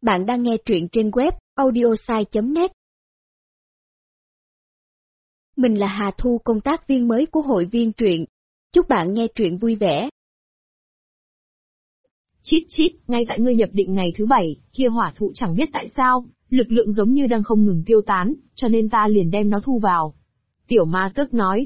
Bạn đang nghe truyện trên web audiosai.net. Mình là Hà Thu, công tác viên mới của hội viên truyện. Chúc bạn nghe truyện vui vẻ. Chít chít, ngay tại ngươi nhập định ngày thứ 7, kia hỏa thụ chẳng biết tại sao, lực lượng giống như đang không ngừng tiêu tán, cho nên ta liền đem nó thu vào. Tiểu ma tước nói,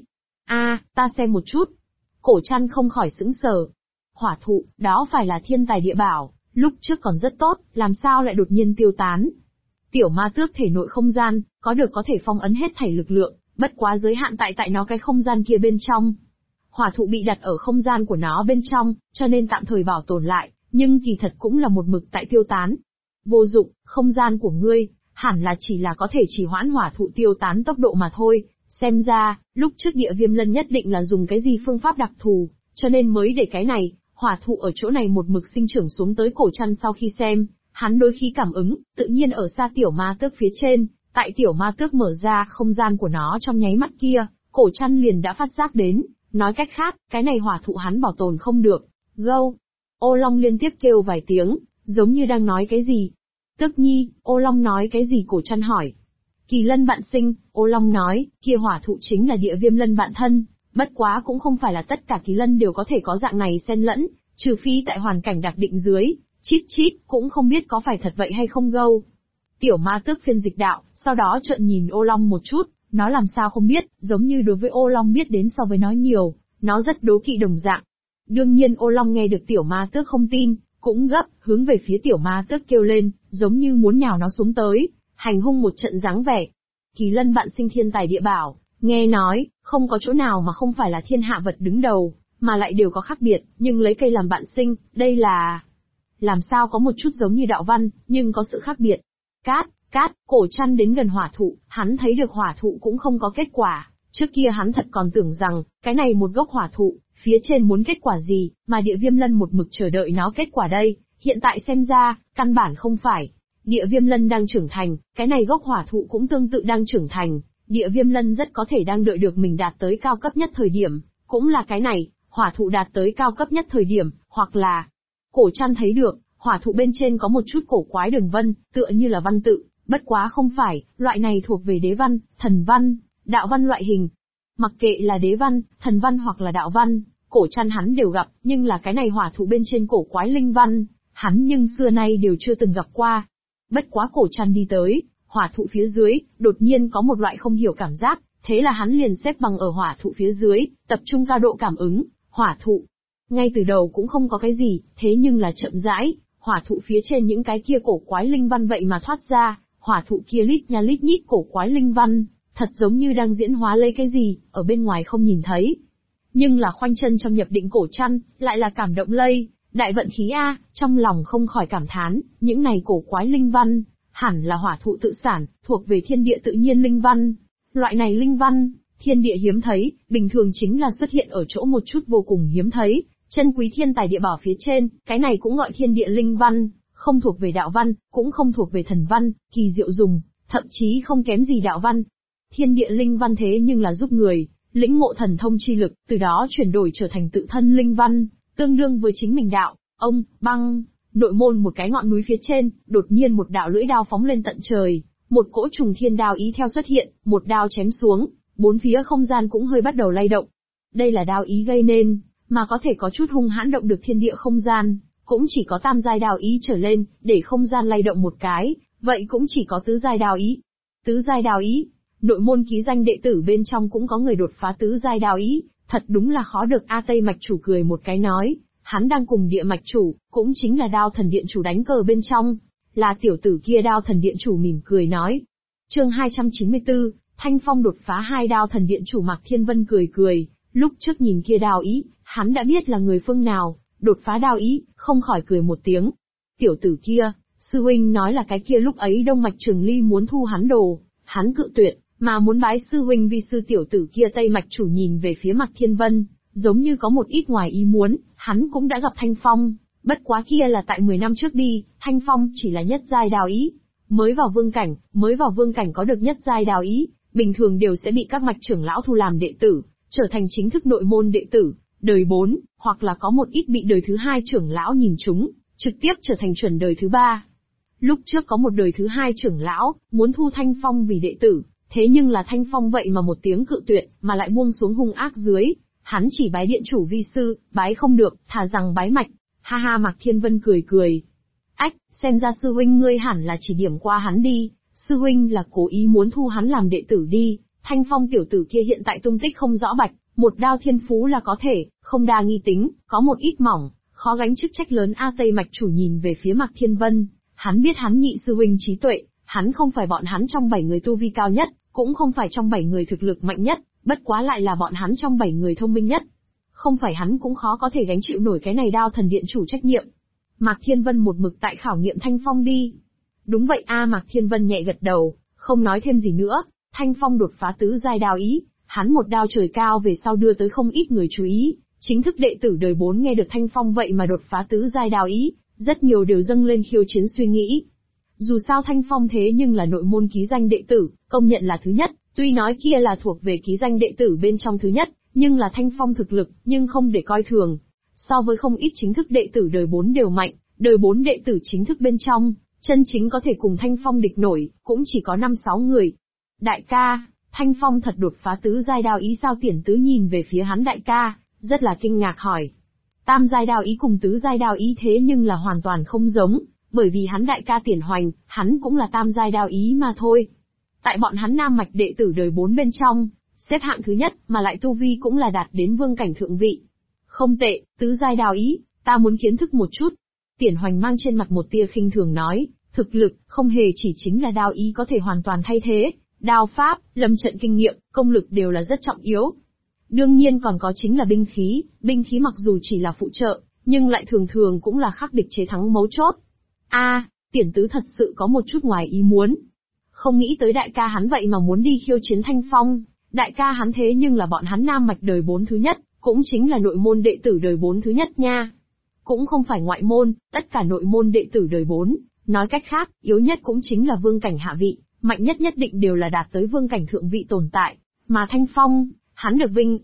ta xem một chút. Cổ Trăn không khỏi sững sờ. Hỏa thụ, đó phải là thiên tài địa bảo, lúc trước còn rất tốt, làm sao lại đột nhiên tiêu tán. Tiểu ma tước thể nội không gian, có thể phong ấn hết thảy lực lượng, bất quá giới hạn tại nó cái không gian kia bên trong. Hỏa thụ bị đặt ở không gian của nó bên trong, cho nên tạm thời bảo tồn lại, nhưng kỳ thật cũng là một mực tại tiêu tán. Vô dụng, không gian của ngươi, hẳn là chỉ là có thể trì hoãn hỏa thụ tiêu tán tốc độ mà thôi. Xem ra, lúc trước Địa Viêm Lân nhất định là dùng cái gì phương pháp đặc thù, cho nên mới để cái này, hỏa thụ ở chỗ này một mực sinh trưởng xuống tới. Cổ Trăn sau khi xem, hắn đôi khi cảm ứng, tự nhiên ở xa tiểu ma tước phía trên, tại tiểu ma tước mở ra không gian của nó trong nháy mắt kia, Cổ Trăn liền đã phát giác đến, nói cách khác, cái này hỏa thụ hắn bảo tồn không được. Gâu! Ô Long liên tiếp kêu vài tiếng, giống như đang nói cái gì. Tước nhi, Ô Long nói cái gì? Cổ Trăn hỏi. Kỳ lân bạn sinh, Ô Long nói, kia hỏa thụ chính là Địa Viêm Lân bạn thân, bất quá cũng không phải là tất cả kỳ lân đều có thể có dạng này xen lẫn, trừ phi tại hoàn cảnh đặc định dưới. Chít chít, cũng không biết có phải thật vậy hay không. Gâu! Tiểu ma tước phiên dịch đạo, sau đó trợn nhìn Ô Long một chút, nó làm sao không biết, giống như đối với Ô Long biết đến so với nó nhiều, nó rất đố kỵ đồng dạng. Đương nhiên Ô Long nghe được tiểu ma tước không tin, cũng gấp, hướng về phía tiểu ma tước kêu lên, giống như muốn nhào nó xuống tới, hành hung một trận dáng vẻ. Kỳ lân bạn sinh thiên tài địa bảo, nghe nói, không có chỗ nào mà không phải là thiên hạ vật đứng đầu, mà lại đều có khác biệt, nhưng lấy cây làm bạn sinh, đây là... Làm sao có một chút giống như đạo văn, nhưng có sự khác biệt. Cát, Cổ Trăn đến gần hỏa thụ, hắn thấy được hỏa thụ cũng không có kết quả. Trước kia hắn thật còn tưởng rằng, cái này một gốc hỏa thụ, phía trên muốn kết quả gì, mà Địa Viêm Lân một mực chờ đợi nó kết quả đây, hiện tại xem ra, căn bản không phải. Địa Viêm Lân đang trưởng thành, cái này gốc hỏa thụ cũng tương tự đang trưởng thành, Địa Viêm Lân rất có thể đang đợi được mình đạt tới cao cấp nhất thời điểm, cũng là cái này, hỏa thụ đạt tới cao cấp nhất thời điểm, hoặc là... Cổ Trăn thấy được, hỏa thụ bên trên có một chút cổ quái đường vân, tựa như là văn tự, bất quá không phải, loại này thuộc về đế văn, thần văn, đạo văn loại hình. Mặc kệ là đế văn, thần văn hoặc là đạo văn, Cổ Trăn hắn đều gặp, nhưng là cái này hỏa thụ bên trên cổ quái linh văn, hắn nhưng xưa nay đều chưa từng gặp qua. Bất quá Cổ Trăn đi tới, hỏa thụ phía dưới, đột nhiên có một loại không hiểu cảm giác, thế là hắn liền xếp bằng ở hỏa thụ phía dưới, tập trung cao độ cảm ứng, hỏa thụ. Ngay từ đầu cũng không có cái gì, thế nhưng là chậm rãi, hỏa thụ phía trên những cái kia cổ quái linh văn vậy mà thoát ra, hỏa thụ kia lít nha lít nhít cổ quái linh văn, thật giống như đang diễn hóa lấy cái gì, ở bên ngoài không nhìn thấy. Nhưng là khoanh chân trong nhập định Cổ Trăn, lại là cảm động lây, đại vận khí A, trong lòng không khỏi cảm thán, những này cổ quái linh văn, hẳn là hỏa thụ tự sản, thuộc về thiên địa tự nhiên linh văn. Loại này linh văn, thiên địa hiếm thấy, bình thường chính là xuất hiện ở chỗ một chút vô cùng hiếm thấy, chân quý thiên tài địa bảo phía trên, cái này cũng gọi thiên địa linh văn, không thuộc về đạo văn, cũng không thuộc về thần văn, kỳ diệu dùng, thậm chí không kém gì đạo văn. Thiên địa linh văn thế nhưng là giúp người lĩnh ngộ thần thông chi lực, từ đó chuyển đổi trở thành tự thân linh văn, tương đương với chính mình đạo. Băng, nội môn một cái ngọn núi phía trên, đột nhiên một đạo lưỡi đao phóng lên tận trời, một cỗ trùng thiên đao ý theo xuất hiện, một đao chém xuống, bốn phía không gian cũng hơi bắt đầu lay động. Đây là đao ý gây nên, mà có thể có chút hung hãn động được thiên địa không gian, cũng chỉ có tam giai đao ý trở lên, để không gian lay động một cái, vậy cũng chỉ có tứ giai đao ý. Tứ giai đao ý, nội môn ký danh đệ tử bên trong cũng có người đột phá tứ giai đao ý, thật đúng là khó được. Tây Mạch chủ cười một cái nói, hắn đang cùng Địa Mạch chủ, cũng chính là Đao Thần Điện chủ đánh cờ bên trong, là tiểu tử kia. Đao Thần Điện chủ mỉm cười nói. Chương 294, Thanh Phong đột phá 2. Đao Thần Điện chủ Mạc Thiên Vân cười, lúc trước nhìn kia đao ý, hắn đã biết là người phương nào, đột phá đao ý, không khỏi cười một tiếng. Tiểu tử kia, sư huynh nói là cái kia lúc ấy Đông Mạch Trường Ly muốn thu hắn đồ, hắn cự tuyệt, mà muốn bái sư huynh vi sư. Tiểu tử kia Tây Mạch chủ nhìn về phía Mạc Thiên Vân, giống như có một ít ngoài ý muốn, hắn cũng đã gặp Thanh Phong, bất quá kia là tại 10 năm trước đi, Thanh Phong chỉ là nhất giai đao ý, mới vào vương cảnh có được nhất giai đao ý, bình thường đều sẽ bị các mạch trưởng lão thu làm đệ tử, trở thành chính thức nội môn đệ tử, đời 4, hoặc là có một ít bị đời thứ 2 trưởng lão nhìn chúng, trực tiếp trở thành chuẩn đời thứ 3. Lúc trước có một đời thứ hai trưởng lão, muốn thu Thanh Phong vì đệ tử, thế nhưng là Thanh Phong vậy mà một tiếng cự tuyệt, mà lại buông xuống hung ác dưới. Hắn chỉ bái điện chủ vi sư, bái không được, thà rằng bái mạch. Ha ha, Mạc Thiên Vân cười cười. Ách, xem ra sư huynh ngươi hẳn là chỉ điểm qua hắn đi, sư huynh là cố ý muốn thu hắn làm đệ tử đi. Thanh Phong tiểu tử kia hiện tại tung tích không rõ bạch, một đao thiên phú là có thể, không đa nghi tính, có một ít mỏng, khó gánh chức trách lớn. A Tây mạch chủ nhìn về phía Mạc Thiên Vân, hắn biết hắn nhị sư huynh trí tuệ, hắn không phải bọn hắn trong 7 người tu vi cao nhất, cũng không phải trong 7 người thực lực mạnh nhất, bất quá lại là bọn hắn trong 7 người thông minh nhất. Không phải hắn cũng khó có thể gánh chịu nổi cái này đao thần điện chủ trách nhiệm. Mạc Thiên Vân một mực tại khảo nghiệm Thanh Phong đi. Đúng vậy a, Mạc Thiên Vân nhẹ gật đầu, không nói thêm gì nữa. Thanh Phong đột phá tứ giai đao ý, hắn một đao trời cao về sau đưa tới không ít người chú ý. Chính thức đệ tử đời 4 nghe được Thanh Phong vậy mà đột phá tứ giai đao ý, rất nhiều đều dâng lên khiêu chiến suy nghĩ. Dù sao Thanh Phong thế nhưng là nội môn ký danh đệ tử, công nhận là thứ nhất, tuy nói kia là thuộc về ký danh đệ tử bên trong thứ nhất, nhưng là Thanh Phong thực lực, nhưng không để coi thường. So với không ít chính thức đệ tử đời 4 đều mạnh, đời 4 đệ tử chính thức bên trong, chân chính có thể cùng Thanh Phong địch nổi, cũng chỉ có 5-6 người. Đại ca, Thanh Phong thật đột phá tứ giai đao ý sao? Tiền Tứ nhìn về phía hắn đại ca, rất là kinh ngạc hỏi. Tam giai đao ý cùng tứ giai đao ý thế nhưng là hoàn toàn không giống, bởi vì hắn đại ca Tiền Hoành, hắn cũng là tam giai đao ý mà thôi. Tại bọn hắn nam mạch đệ tử đời 4 bên trong, xếp hạng thứ nhất, mà lại tu vi cũng là đạt đến vương cảnh thượng vị. Không tệ, tứ giai đao ý, ta muốn kiến thức một chút. Tiền Hoành mang trên mặt một tia khinh thường nói, thực lực, không hề chỉ chính là đao ý có thể hoàn toàn thay thế, đao pháp, lâm trận kinh nghiệm, công lực đều là rất trọng yếu. Đương nhiên còn có chính là binh khí mặc dù chỉ là phụ trợ, nhưng lại thường thường cũng là khắc địch chế thắng mấu chốt. Tiền Tứ thật sự có một chút ngoài ý muốn. Không nghĩ tới đại ca hắn vậy mà muốn đi khiêu chiến Thanh Phong, đại ca hắn thế nhưng là bọn hắn nam mạch đời 4 thứ nhất, cũng chính là nội môn đệ tử đời 4 thứ nhất nha. Cũng không phải ngoại môn, tất cả nội môn đệ tử đời 4, nói cách khác, yếu nhất cũng chính là vương cảnh hạ vị, mạnh nhất nhất định đều là đạt tới vương cảnh thượng vị tồn tại. Mà Thanh Phong, hắn được vinh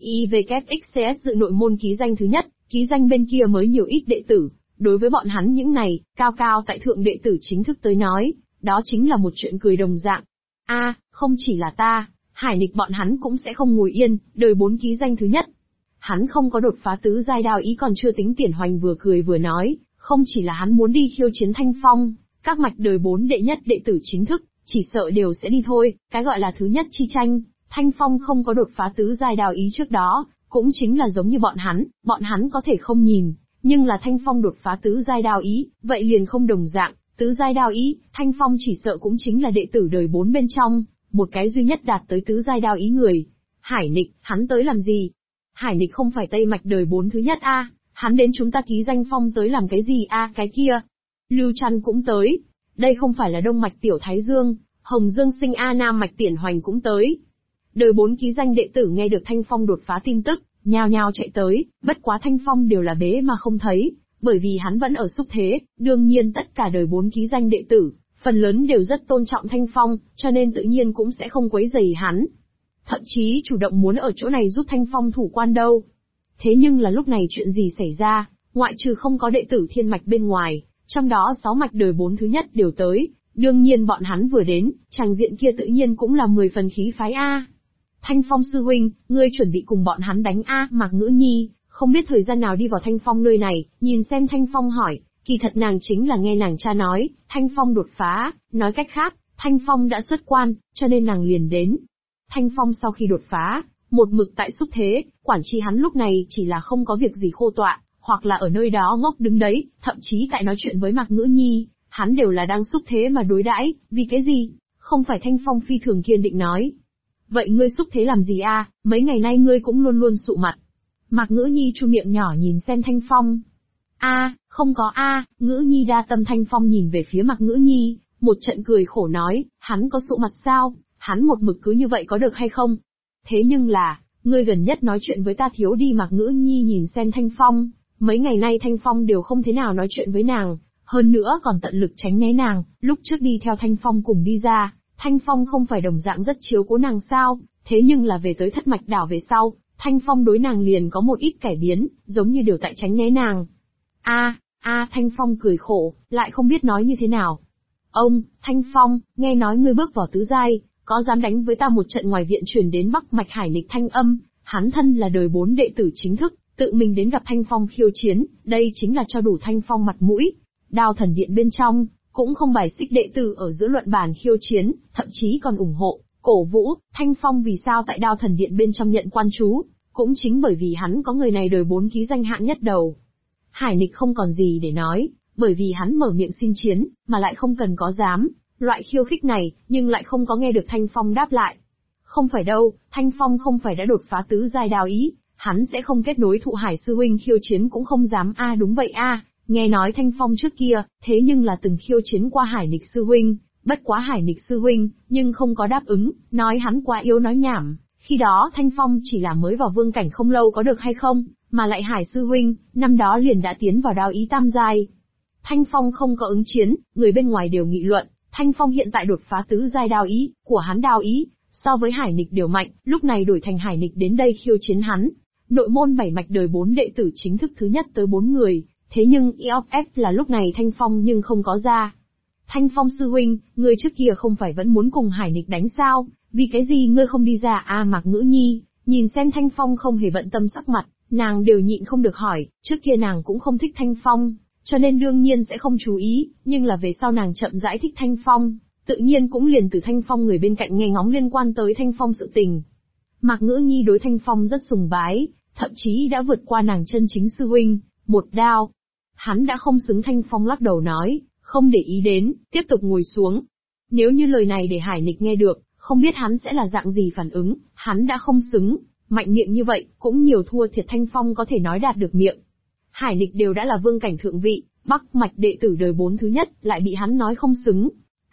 IVKXCS dự nội môn ký danh thứ nhất, ký danh bên kia mới nhiều ít đệ tử. Đối với bọn hắn những này, cao cao tại thượng đệ tử chính thức tới nói, đó chính là một chuyện cười đồng dạng. Không chỉ là ta, Hải Nịch bọn hắn cũng sẽ không ngồi yên, đời 4 ký danh thứ nhất. Hắn không có đột phá tứ giai đao ý còn chưa tính. Tiền Hoành vừa cười vừa nói, không chỉ là hắn muốn đi khiêu chiến Thanh Phong, các mạch đời 4 đệ nhất đệ tử chính thức, chỉ sợ đều sẽ đi thôi. Cái gọi là thứ nhất chi tranh, Thanh Phong không có đột phá tứ giai đao ý trước đó, cũng chính là giống như bọn hắn có thể không nhìn, nhưng là Thanh Phong đột phá tứ giai đao ý, vậy liền không đồng dạng. Tứ giai đao ý, Thanh Phong chỉ sợ cũng chính là đệ tử đời 4 bên trong, một cái duy nhất đạt tới tứ giai đao ý người. Hải Nịch, hắn tới làm gì? Hải Nịch không phải Tây mạch đời 4 thứ nhất hắn đến chúng ta ký danh phong tới làm cái gì cái kia? Lưu Trăn cũng tới. Đây không phải là Đông mạch Tiểu Thái Dương, Hồng Dương Sinh Nam mạch Tiền Hoành cũng tới. Đời 4 ký danh đệ tử nghe được Thanh Phong đột phá tin tức, nhao nhao chạy tới, bất quá Thanh Phong đều là bế mà không thấy, bởi vì hắn vẫn ở xúc thế. Đương nhiên tất cả đời 4 ký danh đệ tử, phần lớn đều rất tôn trọng Thanh Phong, cho nên tự nhiên cũng sẽ không quấy rầy hắn. Thậm chí chủ động muốn ở chỗ này giúp Thanh Phong thủ quan đâu. Thế nhưng là lúc này chuyện gì xảy ra, ngoại trừ không có đệ tử thiên mạch bên ngoài, trong đó 6 mạch đời 4 thứ nhất đều tới, đương nhiên bọn hắn vừa đến, tràng diện kia tự nhiên cũng là 10 phần khí phái Thanh Phong sư huynh, ngươi chuẩn bị cùng bọn hắn đánh Mạc Ngữ Nhi, không biết thời gian nào đi vào Thanh Phong nơi này, nhìn xem Thanh Phong hỏi, kỳ thật nàng chính là nghe nàng cha nói, Thanh Phong đột phá, nói cách khác, Thanh Phong đã xuất quan, cho nên nàng liền đến. Thanh Phong sau khi đột phá, một mực tại xúc thế, quản chi hắn lúc này chỉ là không có việc gì khô tọa, hoặc là ở nơi đó ngốc đứng đấy, thậm chí tại nói chuyện với Mạc Ngữ Nhi, hắn đều là đang xúc thế mà đối đãi, vì cái gì? Không phải Thanh Phong phi thường kiên định nói. Vậy ngươi xúc thế làm gì mấy ngày nay ngươi cũng luôn luôn sụ mặt. Mạc Ngữ Nhi chu miệng nhỏ nhìn xem Thanh Phong. Không có Ngữ Nhi đa tâm. Thanh Phong nhìn về phía Mạc Ngữ Nhi, một trận cười khổ nói, hắn có sụ mặt sao? Hắn một mực cứ như vậy có được hay không? Thế nhưng là, ngươi gần nhất nói chuyện với ta thiếu đi. Mạc Ngữ Nhi nhìn xem Thanh Phong, mấy ngày nay Thanh Phong đều không thế nào nói chuyện với nàng, hơn nữa còn tận lực tránh né nàng, lúc trước đi theo Thanh Phong cùng đi ra, Thanh Phong không phải đồng dạng rất chiếu cố nàng sao, thế nhưng là về tới Thất Mạch Đảo về sau, Thanh Phong đối nàng liền có một ít cải biến, giống như đều tại tránh né nàng. Thanh Phong cười khổ, lại không biết nói như thế nào. Ông, Thanh Phong, nghe nói ngươi bước vào tứ giai, có dám đánh với ta một trận? Ngoài viện truyền đến Bắc Mạch Hải Nịch thanh âm, hắn thân là đời 4 đệ tử chính thức, tự mình đến gặp Thanh Phong khiêu chiến, đây chính là cho đủ Thanh Phong mặt mũi. Đao Thần Điện bên trong, cũng không bài xích đệ tử ở giữa luận bàn khiêu chiến, thậm chí còn ủng hộ, cổ vũ. Thanh Phong vì sao tại Đao Thần Điện bên trong nhận quan chú, cũng chính bởi vì hắn có người này đời 4 ký danh hạng nhất đầu. Hải Nịch không còn gì để nói, bởi vì hắn mở miệng xin chiến, mà lại không cần có dám, loại khiêu khích này, nhưng lại không có nghe được Thanh Phong đáp lại. Không phải đâu, Thanh Phong không phải đã đột phá tứ giai đao ý, hắn sẽ không kết nối Thụ Hải sư huynh khiêu chiến cũng không dám. Đúng vậy nghe nói Thanh Phong trước kia, thế nhưng là từng khiêu chiến qua Hải Nịch sư huynh, bất quá Hải Nịch sư huynh, nhưng không có đáp ứng, nói hắn quá yếu nói nhảm, khi đó Thanh Phong chỉ là mới vào vương cảnh không lâu có được hay không, mà lại Hải sư huynh, năm đó liền đã tiến vào đao ý tam giai. Thanh Phong không có ứng chiến, người bên ngoài đều nghị luận, Thanh Phong hiện tại đột phá tứ giai đao ý, của hắn đao ý, so với Hải Nịch đều mạnh, lúc này đổi thành Hải Nịch đến đây khiêu chiến hắn. Nội môn 7 mạch đời 4 đệ tử chính thức thứ nhất tới 4 người, thế nhưng EOF là lúc này Thanh Phong nhưng không có ra. Thanh Phong sư huynh, ngươi trước kia không phải vẫn muốn cùng Hải Nịch đánh sao, vì cái gì ngươi không đi ra? Mạc Ngữ Nhi, nhìn xem Thanh Phong không hề bận tâm sắc mặt, nàng đều nhịn không được hỏi, trước kia nàng cũng không thích Thanh Phong, cho nên đương nhiên sẽ không chú ý, nhưng là về sau nàng chậm rãi thích Thanh Phong, tự nhiên cũng liền từ Thanh Phong người bên cạnh nghe ngóng liên quan tới Thanh Phong sự tình. Mạc Ngữ Nhi đối Thanh Phong rất sùng bái, thậm chí đã vượt qua nàng chân chính sư huynh, một đao. Hắn đã không xứng. Thanh Phong lắc đầu nói, không để ý đến, tiếp tục ngồi xuống. Nếu như lời này để Hải Nịch nghe được, không biết hắn sẽ là dạng gì phản ứng, hắn đã không xứng, mạnh miệng như vậy, cũng nhiều thua thiệt Thanh Phong có thể nói đạt được miệng. Hải Nịch đều đã là vương cảnh thượng vị, Bắc Mạch đệ tử đời 4 thứ nhất, lại bị hắn nói không xứng.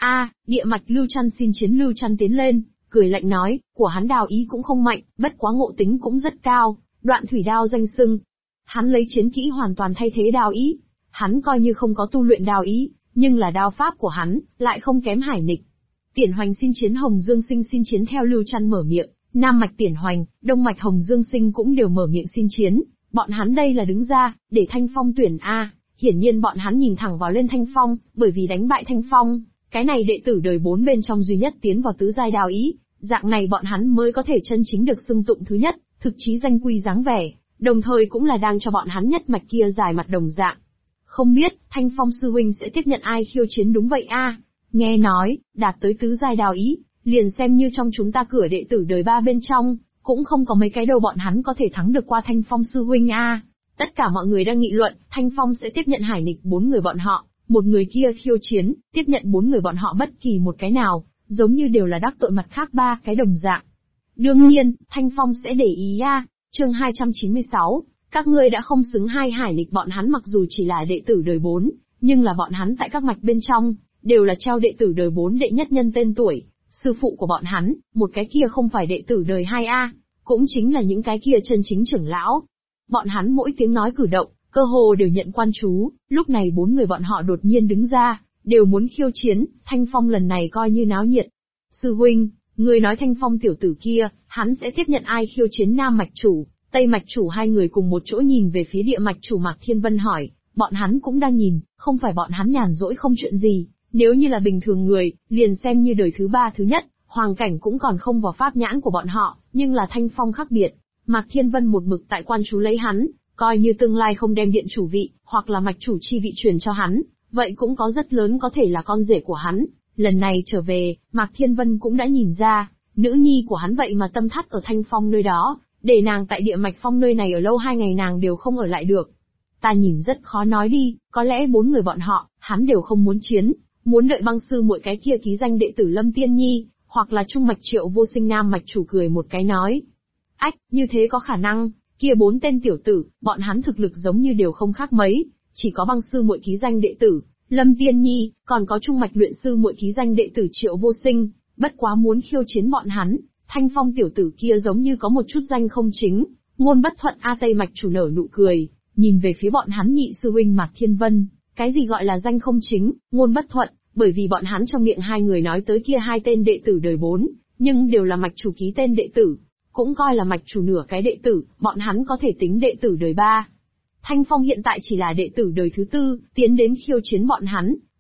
Địa mạch Lưu Trăn xin chiến. Lưu Trăn tiến lên, cười lạnh nói, của hắn đao ý cũng không mạnh, bất quá ngộ tính cũng rất cao, Đoạn Thủy Đao danh xưng. Hắn lấy chiến kỹ hoàn toàn thay thế đao ý, hắn coi như không có tu luyện đao ý, nhưng là đao pháp của hắn, lại không kém Hải Nịch. Tiển Hoành xin chiến. Hồng Dương Sinh xin chiến. Theo Lưu Trăn mở miệng, Nam Mạch Tiển Hoành, Đông Mạch Hồng Dương Sinh cũng đều mở miệng xin chiến, bọn hắn đây là đứng ra, để Thanh Phong tuyển hiển nhiên bọn hắn nhìn thẳng vào lên Thanh Phong, bởi vì đánh bại Thanh Phong, cái này đệ tử đời 4 bên trong duy nhất tiến vào tứ giai đao ý, dạng này bọn hắn mới có thể chân chính được xưng tụng thứ nhất, thực chí danh quy dáng vẻ, đồng thời cũng là đang cho bọn hắn nhất mạch kia giải mặt đồng dạng. Không biết, Thanh Phong sư huynh sẽ tiếp nhận ai khiêu chiến? Đúng vậy nghe nói, đạt tới tứ giai đao ý, liền xem như trong chúng ta cửa đệ tử đời 3 bên trong, cũng không có mấy cái đâu bọn hắn có thể thắng được qua Thanh Phong sư huynh Tất cả mọi người đang nghị luận, Thanh Phong sẽ tiếp nhận Hải Nịch 4 người bọn họ, một người kia khiêu chiến, tiếp nhận 4 người bọn họ bất kỳ một cái nào, giống như đều là đắc tội mặt khác 3 cái đồng dạng. Đương nhiên, Thanh Phong sẽ để ý Chương 296, các ngươi đã không xứng. Hải Nịch bọn hắn mặc dù chỉ là đệ tử đời 4, nhưng là bọn hắn tại các mạch bên trong, đều là treo đệ tử đời 4 đệ nhất nhân tên tuổi. Sư phụ của bọn hắn, một cái kia không phải đệ tử đời 2 cũng chính là những cái kia chân chính trưởng lão. Bọn hắn mỗi tiếng nói cử động, cơ hồ đều nhận quan chú, lúc này 4 người bọn họ đột nhiên đứng ra, đều muốn khiêu chiến. Thanh Phong lần này coi như náo nhiệt. Sư huynh, người nói Thanh Phong tiểu tử kia, hắn sẽ tiếp nhận ai khiêu chiến? Nam mạch chủ, Tây mạch chủ hai người cùng một chỗ nhìn về phía địa mạch chủ. Mạc Thiên Vân hỏi, bọn hắn cũng đang nhìn, không phải bọn hắn nhàn rỗi không chuyện gì, nếu như là bình thường người, liền xem như đời thứ 3 thứ nhất, hoàng cảnh cũng còn không vào pháp nhãn của bọn họ, nhưng là Thanh Phong khác biệt. Mạc Thiên Vân một mực tại quan chú lấy hắn, coi như tương lai không đem điện chủ vị, hoặc là mạch chủ chi vị truyền cho hắn, vậy cũng có rất lớn có thể là con rể của hắn. Lần này trở về, Mạc Thiên Vân cũng đã nhìn ra, nữ nhi của hắn vậy mà tâm thắt ở Thanh Phong nơi đó, để nàng tại địa mạch phong nơi này ở lâu 2 ngày nàng đều không ở lại được. Ta nhìn rất khó nói đi, có lẽ 4 người bọn họ, hắn đều không muốn chiến, muốn đợi băng sư muội cái kia ký danh đệ tử Lâm Tiên Nhi, hoặc là trung mạch Triệu Vô Sinh. Nam mạch chủ cười một cái nói, như thế có khả năng, kia 4 tên tiểu tử, bọn hắn thực lực giống như đều không khác mấy, chỉ có băng sư muội ký danh đệ tử Lâm Tiên Nhi, còn có trung mạch luyện sư muội ký danh đệ tử Triệu Vô Sinh, bất quá muốn khiêu chiến bọn hắn, Thanh Phong tiểu tử kia giống như có một chút danh không chính, ngôn bất thuận. Tây mạch chủ nở nụ cười, nhìn về phía bọn hắn nhị sư huynh Mạc Thiên Vân, cái gì gọi là danh không chính, ngôn bất thuận, bởi vì bọn hắn trong miệng hai người nói tới kia 2 tên đệ tử đời 4, nhưng đều là mạch chủ ký tên đệ tử, cũng coi là mạch chủ nửa cái đệ tử, bọn hắn có thể tính đệ tử đời 3. Thanh Phong hiện tại chỉ là đệ tử đời thứ 4, tiến đến khiêu chiến bọn hắn,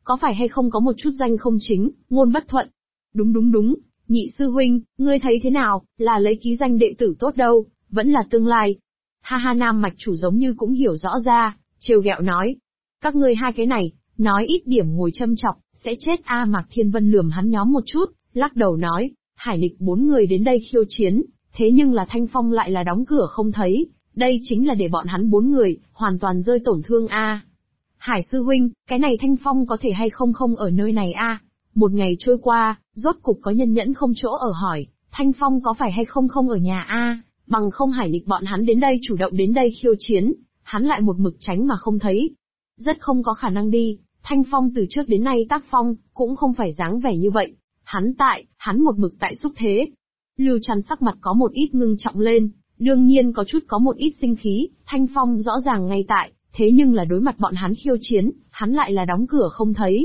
có phải hay không có một chút danh không chính, ngôn bất thuận? Đúng, nhị sư huynh, ngươi thấy thế nào, là lấy ký danh đệ tử tốt đâu, vẫn là tương lai. Ha ha, Nam mạch chủ giống như cũng hiểu rõ ra, trêu ghẹo nói. Các ngươi hai cái này, nói ít điểm ngồi châm chọc, sẽ chết a. Mạc Thiên Vân lườm hắn nhóm một chút, lắc đầu nói, Hải Nịch 4 người đến đây khiêu chiến, thế nhưng là Thanh Phong lại là đóng cửa không thấy, đây chính là để bọn hắn 4 người, hoàn toàn rơi tổn thương a. Hải sư huynh, cái này Thanh Phong có thể hay không không ở nơi này a? Một ngày trôi qua, rốt cục có nhân nhẫn không chỗ ở hỏi, Thanh Phong có phải hay không không ở nhà a? Bằng không Hải Nịch bọn hắn đến đây chủ động đến đây khiêu chiến, hắn lại một mực tránh mà không thấy. Rất không có khả năng đi, Thanh Phong từ trước đến nay tác phong, cũng không phải dáng vẻ như vậy. Hắn một mực tại xúc thế. Lưu Trăn sắc mặt có một ít ngưng trọng lên, đương nhiên có chút có một ít sinh khí, Thanh Phong rõ ràng ngay tại, thế nhưng là đối mặt bọn hắn khiêu chiến, hắn lại là đóng cửa không thấy.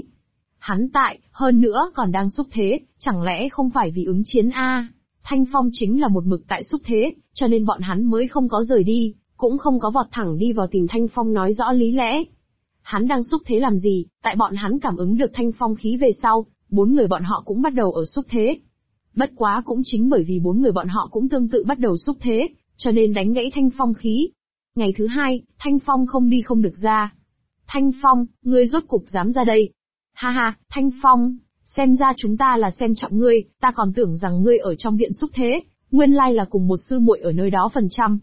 Hơn nữa còn đang xúc thế, chẳng lẽ không phải vì ứng chiến a? Thanh Phong chính là một mực tại xúc thế, cho nên bọn hắn mới không có rời đi, cũng không có vọt thẳng đi vào tìm Thanh Phong nói rõ lý lẽ. Hắn đang xúc thế làm gì, tại bọn hắn cảm ứng được Thanh Phong khí về sau, 4 người bọn họ cũng bắt đầu ở xúc thế. Bất quá cũng chính bởi vì 4 người bọn họ cũng tương tự bắt đầu xúc thế, cho nên đánh gãy Thanh Phong khí. Ngày thứ 2, Thanh Phong không đi không được ra. Thanh Phong, ngươi rốt cục dám ra đây. Ha ha, Thanh Phong, xem ra chúng ta là xem trọng ngươi, ta còn tưởng rằng ngươi ở trong viện xúc thế, nguyên lai là cùng một sư muội ở nơi đó phần trăm.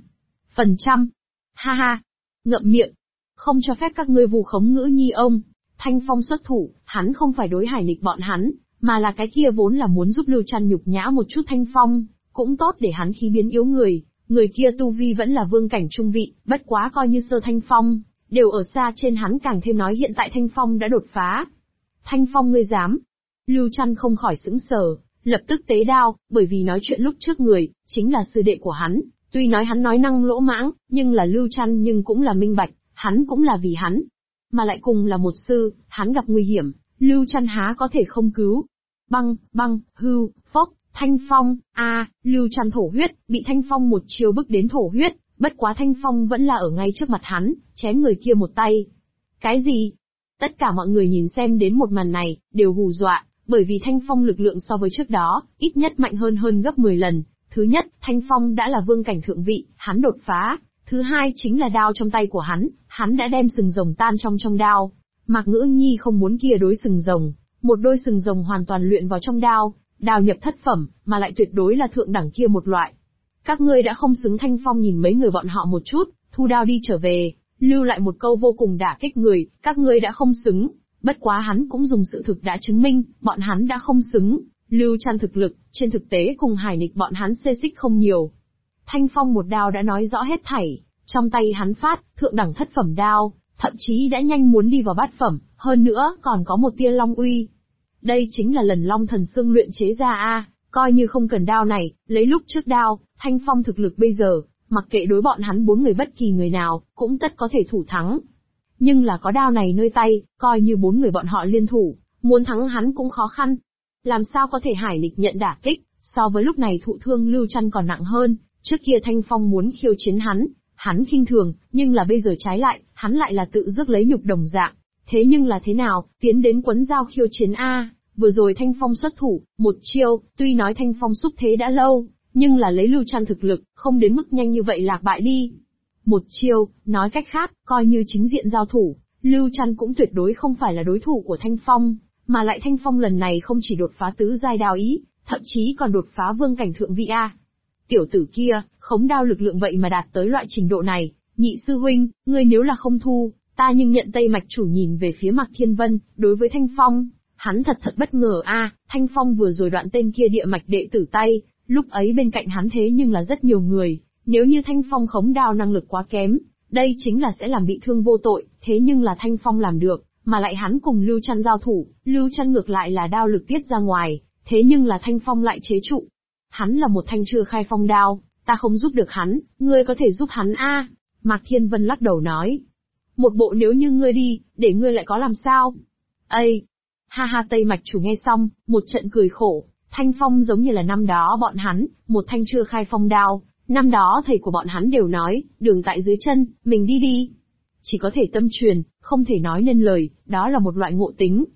Ha ha, ngậm miệng, không cho phép các ngươi vu khống ngữ nhi ông. Thanh Phong xuất thủ, hắn không phải đối Hải Nịch bọn hắn, mà là cái kia vốn là muốn giúp Lưu Trăn nhục nhã một chút Thanh Phong, cũng tốt để hắn khí biến yếu người. Người kia tu vi vẫn là vương cảnh trung vị, bất quá coi như sơ Thanh Phong, đều ở xa trên hắn, càng thêm nói hiện tại Thanh Phong đã đột phá. Thanh Phong ngươi dám? Lưu Trăn không khỏi sững sờ, lập tức tế đao, bởi vì nói chuyện lúc trước người, chính là sư đệ của hắn, tuy nói hắn nói năng lỗ mãng, nhưng là Lưu Trăn nhưng cũng là minh bạch, hắn cũng là vì hắn, mà lại cùng là một sư, hắn gặp nguy hiểm, Lưu Trăn há có thể không cứu. Băng, hưu, phốc, Thanh Phong, Lưu Trăn thổ huyết, bị Thanh Phong một chiều bức đến thổ huyết, bất quá Thanh Phong vẫn là ở ngay trước mặt hắn, chém người kia một tay. Cái gì? Tất cả mọi người nhìn xem đến một màn này, đều hù dọa, bởi vì Thanh Phong lực lượng so với trước đó, ít nhất mạnh hơn gấp 10 lần. Thứ nhất, Thanh Phong đã là vương cảnh thượng vị, hắn đột phá. Thứ hai chính là đao trong tay của hắn đã đem sừng rồng tan trong đao. Mạc Ngữ Nhi không muốn kia đối sừng rồng, một đôi sừng rồng hoàn toàn luyện vào trong đao, đao nhập thất phẩm, mà lại tuyệt đối là thượng đẳng kia một loại. Các ngươi đã không xứng. Thanh Phong nhìn mấy người bọn họ một chút, thu đao đi trở về, lưu lại một câu vô cùng đả kích người, các ngươi đã không xứng. Bất quá hắn cũng dùng sự thực đã chứng minh, bọn hắn đã không xứng. Lưu Trăn thực lực, trên thực tế cùng Hải Nịch bọn hắn xê xích không nhiều. Thanh Phong một đao đã nói rõ hết thảy, trong tay hắn phát, thượng đẳng thất phẩm đao, thậm chí đã nhanh muốn đi vào bát phẩm, hơn nữa còn có một tia long uy. Đây chính là lần Long Thần Xương luyện chế ra a, coi như không cần đao này, lấy lúc trước đao, Thanh Phong thực lực bây giờ, mặc kệ đối bọn hắn 4 người bất kỳ người nào, cũng tất có thể thủ thắng. Nhưng là có đao này nơi tay, coi như 4 người bọn họ liên thủ, muốn thắng hắn cũng khó khăn. Làm sao có thể Hải Nịch nhận đả kích, so với lúc này thụ thương Lưu Trăn còn nặng hơn, trước kia Thanh Phong muốn khiêu chiến hắn khinh thường, nhưng là bây giờ trái lại, hắn lại là tự rước lấy nhục đồng dạng. Thế nhưng là thế nào, tiến đến quấn giao khiêu chiến a, vừa rồi Thanh Phong xuất thủ, một chiêu, tuy nói Thanh Phong xúc thế đã lâu, nhưng là lấy Lưu Trăn thực lực, không đến mức nhanh như vậy lạc bại đi. Một chiêu, nói cách khác, coi như chính diện giao thủ, Lưu Trăn cũng tuyệt đối không phải là đối thủ của Thanh Phong, mà lại Thanh Phong lần này không chỉ đột phá tứ giai đao ý, thậm chí còn đột phá vương cảnh thượng vị a. Tiểu tử kia, khống đao lực lượng vậy mà đạt tới loại trình độ này, nhị sư huynh, ngươi nếu là không thu, ta nhưng nhận Tây Mạch chủ nhìn về phía Mạc Thiên Vân, đối với Thanh Phong, hắn thật bất ngờ a, Thanh Phong vừa rồi đoạn tên kia địa mạch đệ tử tay, lúc ấy bên cạnh hắn thế nhưng là rất nhiều người, nếu như Thanh Phong khống đao năng lực quá kém, đây chính là sẽ làm bị thương vô tội, thế nhưng là Thanh Phong làm được, mà lại hắn cùng Lưu Trăn giao thủ, Lưu Trăn ngược lại là đao lực tiết ra ngoài, thế nhưng là Thanh Phong lại chế trụ. Hắn là một thanh chưa khai phong đao, ta không giúp được hắn, ngươi có thể giúp hắn a. Mạc Thiên Vân lắc đầu nói. Một bộ nếu như ngươi đi, để ngươi lại có làm sao? Ây! Ha ha, Tây Mạch chủ nghe xong, một trận cười khổ, Thanh Phong giống như là năm đó bọn hắn, một thanh chưa khai phong đao, năm đó thầy của bọn hắn đều nói, đường tại dưới chân, mình đi đi. Chỉ có thể tâm truyền, không thể nói nên lời, đó là một loại ngộ tính.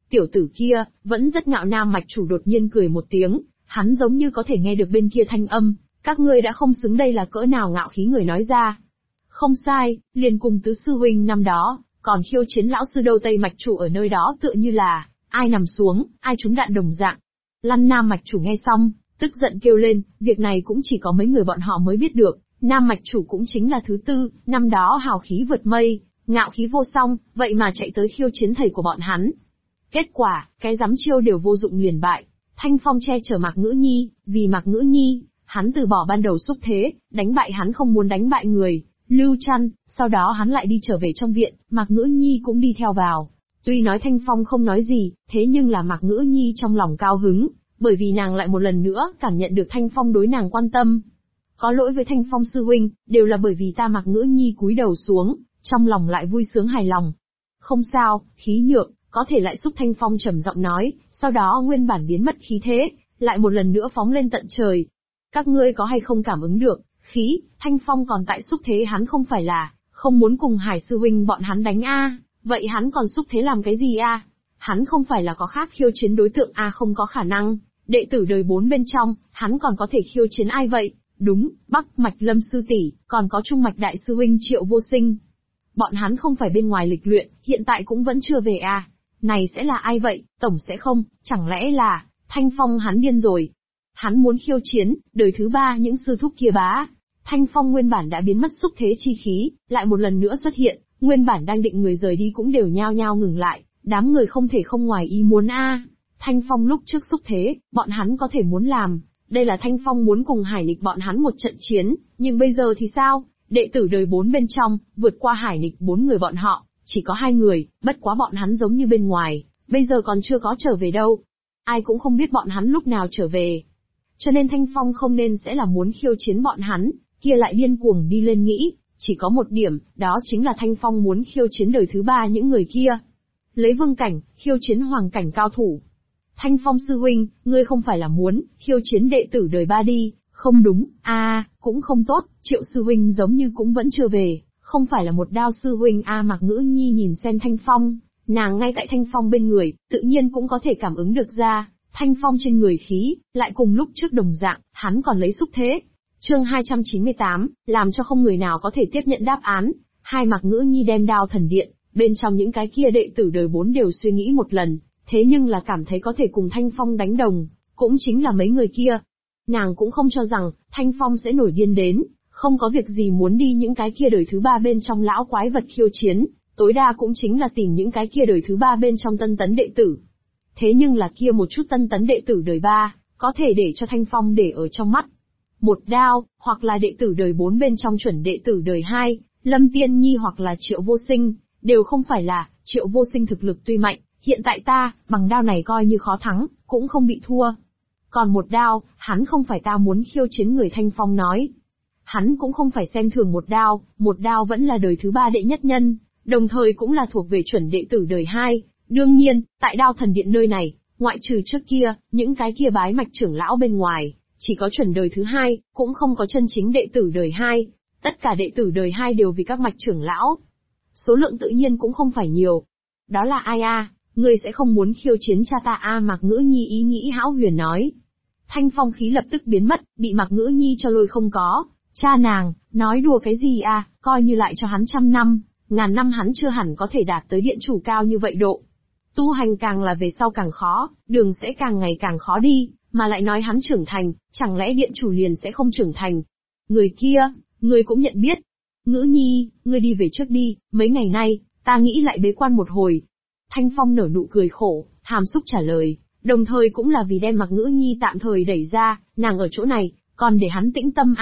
Tiểu tử kia, vẫn rất ngạo. Nam mạch chủ đột nhiên cười một tiếng, hắn giống như có thể nghe được bên kia thanh âm, các ngươi đã không xứng. Đây là cỡ nào ngạo khí người nói ra. Không sai, liền cùng tứ sư huynh năm đó, còn khiêu chiến lão sư đâu. Tây mạch chủ ở nơi đó tựa như là, ai nằm xuống, ai trúng đạn đồng dạng. Lăn. Nam mạch chủ nghe xong, tức giận kêu lên, việc này cũng chỉ có mấy người bọn họ mới biết được. Nam mạch chủ cũng chính là thứ tư, năm đó hào khí vượt mây, ngạo khí vô song, vậy mà chạy tới khiêu chiến thầy của bọn hắn. Kết quả, cái dám chiêu đều vô dụng liền bại. Thanh Phong che chở Mạc Ngữ Nhi, vì Mạc Ngữ Nhi, hắn từ bỏ ban đầu xúc thế, đánh bại hắn không muốn đánh bại người, Lưu Trăn, sau đó hắn lại đi trở về trong viện, Mạc Ngữ Nhi cũng đi theo vào. Tuy nói Thanh Phong không nói gì, thế nhưng là Mạc Ngữ Nhi trong lòng cao hứng, bởi vì nàng lại một lần nữa cảm nhận được Thanh Phong đối nàng quan tâm. Có lỗi với Thanh Phong sư huynh, đều là bởi vì ta. Mạc Ngữ Nhi cúi đầu xuống, trong lòng lại vui sướng hài lòng. Không sao, khí nhược, có thể lại xúc. Thanh Phong trầm giọng nói, sau đó nguyên bản biến mất khí thế, lại một lần nữa phóng lên tận trời. Các ngươi có hay không cảm ứng được, khí, Thanh Phong còn tại xúc thế. Hắn không phải là, không muốn cùng Hải sư huynh bọn hắn đánh a, vậy hắn còn xúc thế làm cái gì a? Hắn không phải là có khác khiêu chiến đối tượng a? Không có khả năng, đệ tử đời 4 bên trong, hắn còn có thể khiêu chiến ai vậy? Đúng, Bắc Mạch Lâm sư tỷ, còn có Trung Mạch đại sư huynh Triệu Vô Sinh. Bọn hắn không phải bên ngoài lịch luyện, hiện tại cũng vẫn chưa về à? Này sẽ là ai vậy? Tổng sẽ không, chẳng lẽ là Thanh Phong? Hắn điên rồi. Hắn muốn khiêu chiến, đời thứ 3 những sư thúc kia bá. Thanh Phong nguyên bản đã biến mất xúc thế chi khí, lại một lần nữa xuất hiện, nguyên bản đang định người rời đi cũng đều nhao nhao ngừng lại, đám người không thể không ngoài ý muốn a. Thanh Phong lúc trước xúc thế, bọn hắn có thể muốn làm, đây là Thanh Phong muốn cùng Hải Nịch bọn hắn một trận chiến, nhưng bây giờ thì sao? Đệ tử đời 4 bên trong, vượt qua Hải Nịch 4 người bọn họ, chỉ có 2 người, bất quá bọn hắn giống như bên ngoài, bây giờ còn chưa có trở về đâu. Ai cũng không biết bọn hắn lúc nào trở về. Cho nên Thanh Phong không nên sẽ là muốn khiêu chiến bọn hắn, kia lại điên cuồng đi lên nghĩ, chỉ có một điểm, đó chính là Thanh Phong muốn khiêu chiến đời thứ 3 những người kia. Lấy vương cảnh, khiêu chiến hoàng cảnh cao thủ. Thanh Phong sư huynh, ngươi không phải là muốn khiêu chiến đệ tử đời 3 đi? Không đúng, cũng không tốt, Triệu sư huynh giống như cũng vẫn chưa về, không phải là một đao sư huynh Mạc Ngữ Nhi nhìn xem Thanh Phong, nàng ngay tại Thanh Phong bên người, tự nhiên cũng có thể cảm ứng được ra, Thanh Phong trên người khí, lại cùng lúc trước đồng dạng, hắn còn lấy xúc thế. Chương 298, làm cho không người nào có thể tiếp nhận đáp án. Hai. Mạc Ngữ Nhi đem đao thần điện, bên trong những cái kia đệ tử đời 4 đều suy nghĩ một lần, thế nhưng là cảm thấy có thể cùng Thanh Phong đánh đồng, cũng chính là mấy người kia. Nàng cũng không cho rằng, Thanh Phong sẽ nổi điên đến, không có việc gì muốn đi những cái kia đời thứ 3 bên trong lão quái vật khiêu chiến, tối đa cũng chính là tìm những cái kia đời thứ 3 bên trong tân tấn đệ tử. Thế nhưng là kia một chút tân tấn đệ tử đời 3, có thể để cho Thanh Phong để ở trong mắt. Một đao, hoặc là đệ tử đời 4 bên trong chuẩn đệ tử đời 2, Lâm Tiên Nhi hoặc là Triệu Vô Sinh, đều không phải là. Triệu Vô Sinh thực lực tuy mạnh, hiện tại ta, bằng đao này coi như khó thắng, cũng không bị thua. Còn một đao, hắn không phải ta muốn khiêu chiến người. Thanh Phong nói. Hắn cũng không phải xem thường một đao vẫn là đời thứ 3 đệ nhất nhân, đồng thời cũng là thuộc về chuẩn đệ tử đời 2. Đương nhiên, tại đao thần điện nơi này, ngoại trừ trước kia, những cái kia bái mạch trưởng lão bên ngoài, chỉ có chuẩn đời thứ 2, cũng không có chân chính đệ tử đời 2. Tất cả đệ tử đời 2 đều vì các mạch trưởng lão. Số lượng tự nhiên cũng không phải nhiều. Đó là ai a? Ngươi sẽ không muốn khiêu chiến cha ta Mạc Ngữ Nhi ý nghĩ hão huyền nói. Thanh Phong khí lập tức biến mất, bị Mạc Ngữ Nhi cho lôi không có. Cha nàng, nói đùa cái gì coi như lại cho hắn 100 năm, 1000 năm hắn chưa hẳn có thể đạt tới điện chủ cao như vậy độ. Tu hành càng là về sau càng khó, đường sẽ càng ngày càng khó đi, mà lại nói hắn trưởng thành, chẳng lẽ điện chủ liền sẽ không trưởng thành? Người kia, ngươi cũng nhận biết. Ngữ Nhi, ngươi đi về trước đi, mấy ngày nay, ta nghĩ lại bế quan một hồi. Thanh Phong nở nụ cười khổ, hàm xúc trả lời, đồng thời cũng là vì đem Mạc Ngữ Nhi tạm thời đẩy ra, nàng ở chỗ này, còn để hắn tĩnh tâm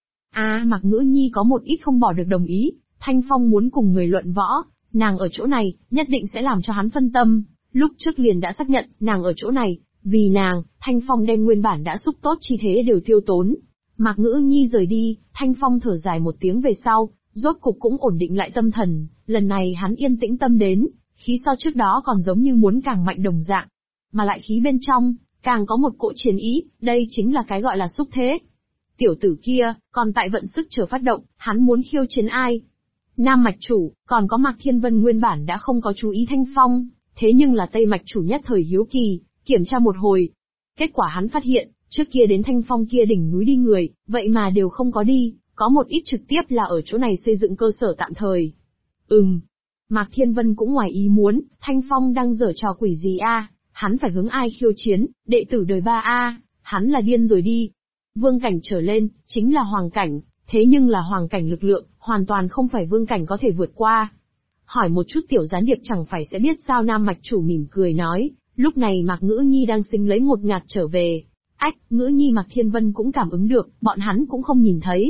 Mạc Ngữ Nhi có một ít không bỏ được đồng ý, Thanh Phong muốn cùng người luận võ, nàng ở chỗ này, nhất định sẽ làm cho hắn phân tâm, lúc trước liền đã xác nhận, nàng ở chỗ này, vì nàng, Thanh Phong đem nguyên bản đã xúc tốt chi thế đều tiêu tốn. Mạc Ngữ Nhi rời đi, Thanh Phong thở dài một tiếng về sau, rốt cục cũng ổn định lại tâm thần, lần này hắn yên tĩnh tâm đến, khí so trước đó còn giống như muốn càng mạnh đồng dạng, mà lại khí bên trong, càng có một cỗ chiến ý, đây chính là cái gọi là xúc thế. Tiểu tử kia, còn tại vận sức chờ phát động, hắn muốn khiêu chiến ai? Nam mạch chủ, còn có Mạc Thiên Vân nguyên bản đã không có chú ý Thanh Phong, thế nhưng là Tây Mạch chủ nhất thời hiếu kỳ, kiểm tra một hồi. Kết quả hắn phát hiện, trước kia đến Thanh Phong kia đỉnh núi đi người, vậy mà đều không có đi, có một ít trực tiếp là ở chỗ này xây dựng cơ sở tạm thời. Mạc Thiên Vân cũng ngoài ý muốn, Thanh Phong đang giở trò quỷ gì a? Hắn phải hướng ai khiêu chiến, đệ tử đời 3 a? Hắn là điên rồi đi. Vương cảnh trở lên, chính là hoàng cảnh, thế nhưng là hoàng cảnh lực lượng, hoàn toàn không phải vương cảnh có thể vượt qua. Hỏi một chút tiểu gián điệp chẳng phải sẽ biết sao. Nam Mạch chủ mỉm cười nói, lúc này Mạc Ngữ Nhi đang sinh lấy ngột ngạt trở về. Ngữ Nhi Mạc Thiên Vân cũng cảm ứng được, bọn hắn cũng không nhìn thấy.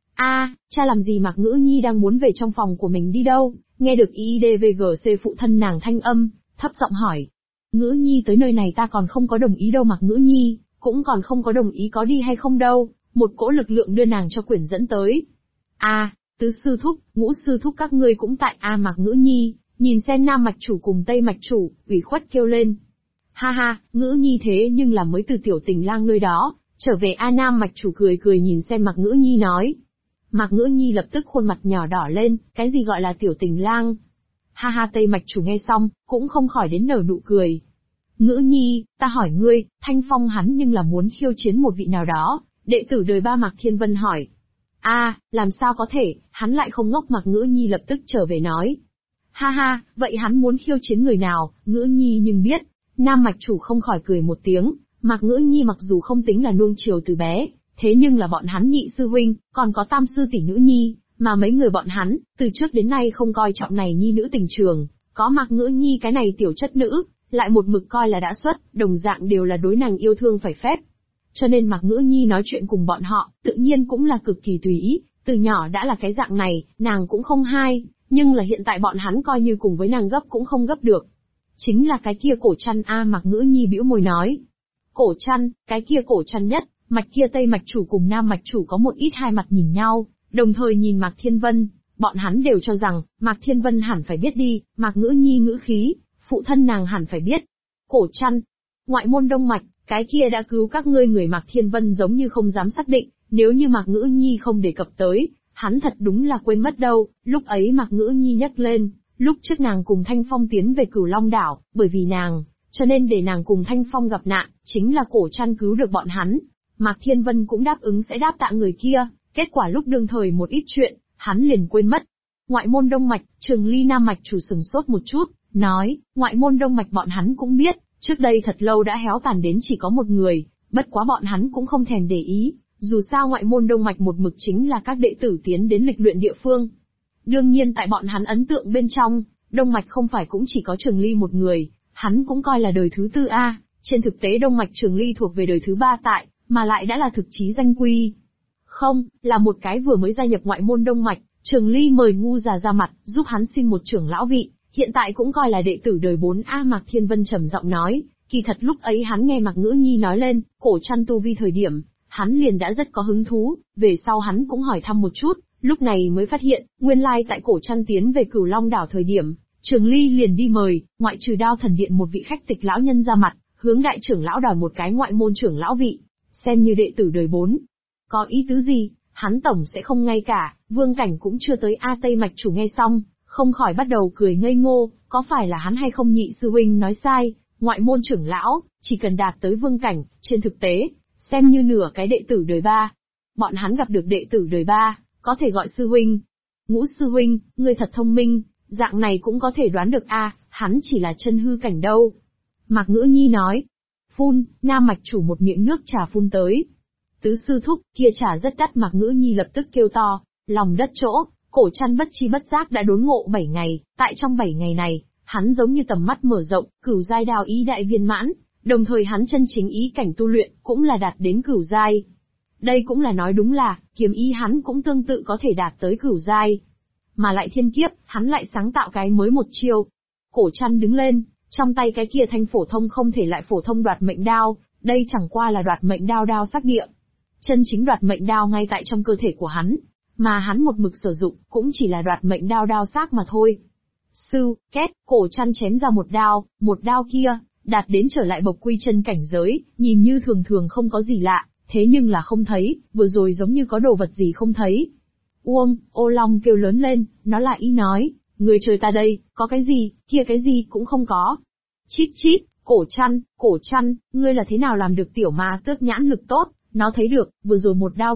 Cha làm gì? Mạc Ngữ Nhi đang muốn về trong phòng của mình đi đâu, nghe được IDVGC phụ thân nàng thanh âm, thấp giọng hỏi. Ngữ Nhi tới nơi này ta còn không có đồng ý đâu. Mạc Ngữ Nhi cũng còn không có đồng ý có đi hay không đâu, một cỗ lực lượng đưa nàng cho quyển dẫn tới. Tứ sư thúc, ngũ sư thúc các ngươi cũng tại. Mạc Ngữ Nhi nhìn xem Nam Mạch chủ cùng Tây Mạch chủ, ủy khuất kêu lên. Ha, Ngữ Nhi thế nhưng là mới từ Tiểu Tình Lang nơi đó trở về. Nam Mạch chủ cười cười nhìn xem Mạc Ngữ Nhi nói. Mạc Ngữ Nhi lập tức khuôn mặt nhỏ đỏ lên, cái gì gọi là Tiểu Tình Lang? Ha, Tây Mạch chủ nghe xong, cũng không khỏi đến nở nụ cười. Ngữ Nhi, ta hỏi ngươi, Thanh Phong hắn nhưng là muốn khiêu chiến một vị nào đó, đệ tử đời 3. Mạc Thiên Vân hỏi. Làm sao có thể, hắn lại không ngốc. Mạc Ngữ Nhi lập tức trở về nói. Ha, vậy hắn muốn khiêu chiến người nào? Ngữ Nhi nhưng biết. Nam Mạch chủ không khỏi cười một tiếng, Mạc Ngữ Nhi mặc dù không tính là nuông chiều từ bé, thế nhưng là bọn hắn nhị sư huynh, còn có tam sư tỷ Nữ Nhi, mà mấy người bọn hắn, từ trước đến nay không coi trọng này nhi nữ tình trường, có Mạc Ngữ Nhi cái này tiểu chất nữ, lại một mực coi là đã xuất, đồng dạng đều là đối nàng yêu thương phải phép. Cho nên Mạc Ngữ Nhi nói chuyện cùng bọn họ, tự nhiên cũng là cực kỳ tùy ý, từ nhỏ đã là cái dạng này, nàng cũng không hay, nhưng là hiện tại bọn hắn coi như cùng với nàng gấp cũng không gấp được. Chính là cái kia cổ chăn. Mạc Ngữ Nhi bĩu môi nói. Cổ chăn, cái kia cổ chăn nhất, mạch kia Tây Mạch chủ cùng Nam Mạch chủ có một ít hai mặt nhìn nhau, đồng thời nhìn Mạc Thiên Vân, bọn hắn đều cho rằng, Mạc Thiên Vân hẳn phải biết đi. Mạc Ngữ Nhi ngữ khí, phụ thân nàng hẳn phải biết. Cổ chăn, ngoại môn Đông Mạch, cái kia đã cứu các ngươi người. Mạc Thiên Vân giống như không dám xác định, nếu như Mạc Ngữ Nhi không đề cập tới, hắn thật đúng là quên mất đâu. Lúc ấy Mạc Ngữ Nhi nhắc lên, lúc trước nàng cùng Thanh Phong tiến về Cửu Long đảo, bởi vì nàng, cho nên để nàng cùng Thanh Phong gặp nạn, chính là cổ chăn cứu được bọn hắn. Mạc Thiên Vân cũng đáp ứng sẽ đáp tạ người kia, kết quả lúc đương thời một ít chuyện, hắn liền quên mất. Ngoại môn Đông Mạch, Trường Ly Nam Mạch chủ sừng sốt một chút, nói, ngoại môn Đông Mạch bọn hắn cũng biết, trước đây thật lâu đã héo tàn đến chỉ có một người, bất quá bọn hắn cũng không thèm để ý, dù sao ngoại môn Đông Mạch một mực chính là các đệ tử tiến đến lịch luyện địa phương. Đương nhiên tại bọn hắn ấn tượng bên trong, Đông Mạch không phải cũng chỉ có Trường Ly một người, hắn cũng coi là đời thứ 4 trên thực tế Đông Mạch Trường Ly thuộc về đời thứ 3 tại, mà lại đã là thực chí danh quy. Không, là một cái vừa mới gia nhập ngoại môn Đông Mạch, Trường Ly mời ngu già ra mặt, giúp hắn xin một trưởng lão vị, hiện tại cũng coi là đệ tử đời 4 Mạc Thiên Vân trầm giọng nói, kỳ thật lúc ấy hắn nghe Mạc Ngữ Nhi nói lên, cổ chăn tu vi thời điểm, hắn liền đã rất có hứng thú, về sau hắn cũng hỏi thăm một chút, lúc này mới phát hiện, nguyên lai tại cổ chăn tiến về Cửu Long đảo thời điểm, Trường Ly liền đi mời, ngoại trừ Đao Thần Điện một vị khách tịch lão nhân ra mặt, hướng đại trưởng lão đòi một cái ngoại môn trưởng lão vị, xem như đệ tử đời 4. Có ý tứ gì, hắn tổng sẽ không ngay cả, vương cảnh cũng chưa tới. Tây Mạch chủ nghe xong, không khỏi bắt đầu cười ngây ngô, có phải là hắn hay không nhị sư huynh nói sai, ngoại môn trưởng lão, chỉ cần đạt tới vương cảnh, trên thực tế, xem như nửa cái đệ tử đời 3. Bọn hắn gặp được đệ tử đời 3, có thể gọi sư huynh. Ngũ sư huynh, ngươi thật thông minh, dạng này cũng có thể đoán được hắn chỉ là chân hư cảnh đâu. Mạc Ngữ Nhi nói. Phun, Nam Mạch chủ một miệng nước trà phun tới. Tứ sư thúc, kia trà rất đắt. Mạc Ngữ Nhi lập tức kêu to, lòng đất chỗ, cổ chăn bất chi bất giác đã đốn ngộ 7 ngày, tại trong 7 ngày này, hắn giống như tầm mắt mở rộng, cửu giai đao ý đại viên mãn, đồng thời hắn chân chính ý cảnh tu luyện, cũng là đạt đến cửu giai. Đây cũng là nói đúng là, kiếm ý hắn cũng tương tự có thể đạt tới cửu giai. Mà lại thiên kiếp, hắn lại sáng tạo cái mới một chiêu. Cổ chăn đứng lên, trong tay cái kia thanh phổ thông không thể lại phổ thông đoạt mệnh đao, đây chẳng qua là đoạt mệnh đao đao sắc địa. Chân chính đoạt mệnh đao ngay tại trong cơ thể của hắn, mà hắn một mực sử dụng, cũng chỉ là đoạt mệnh đao đao sắc mà thôi. Sư, két, cổ chăn chém ra một đao kia, đạt đến trở lại bộc quy chân cảnh giới, nhìn như thường thường không có gì lạ, thế nhưng là không thấy, vừa rồi giống như có đồ vật gì không thấy. Uông, ô long kêu lớn lên, nó lại ý nói, người trời ta đây, có cái gì, kia cái gì cũng không có. Chít chít, cổ chăn, ngươi là thế nào làm được? Tiểu ma tước nhãn lực tốt, nó thấy được, vừa rồi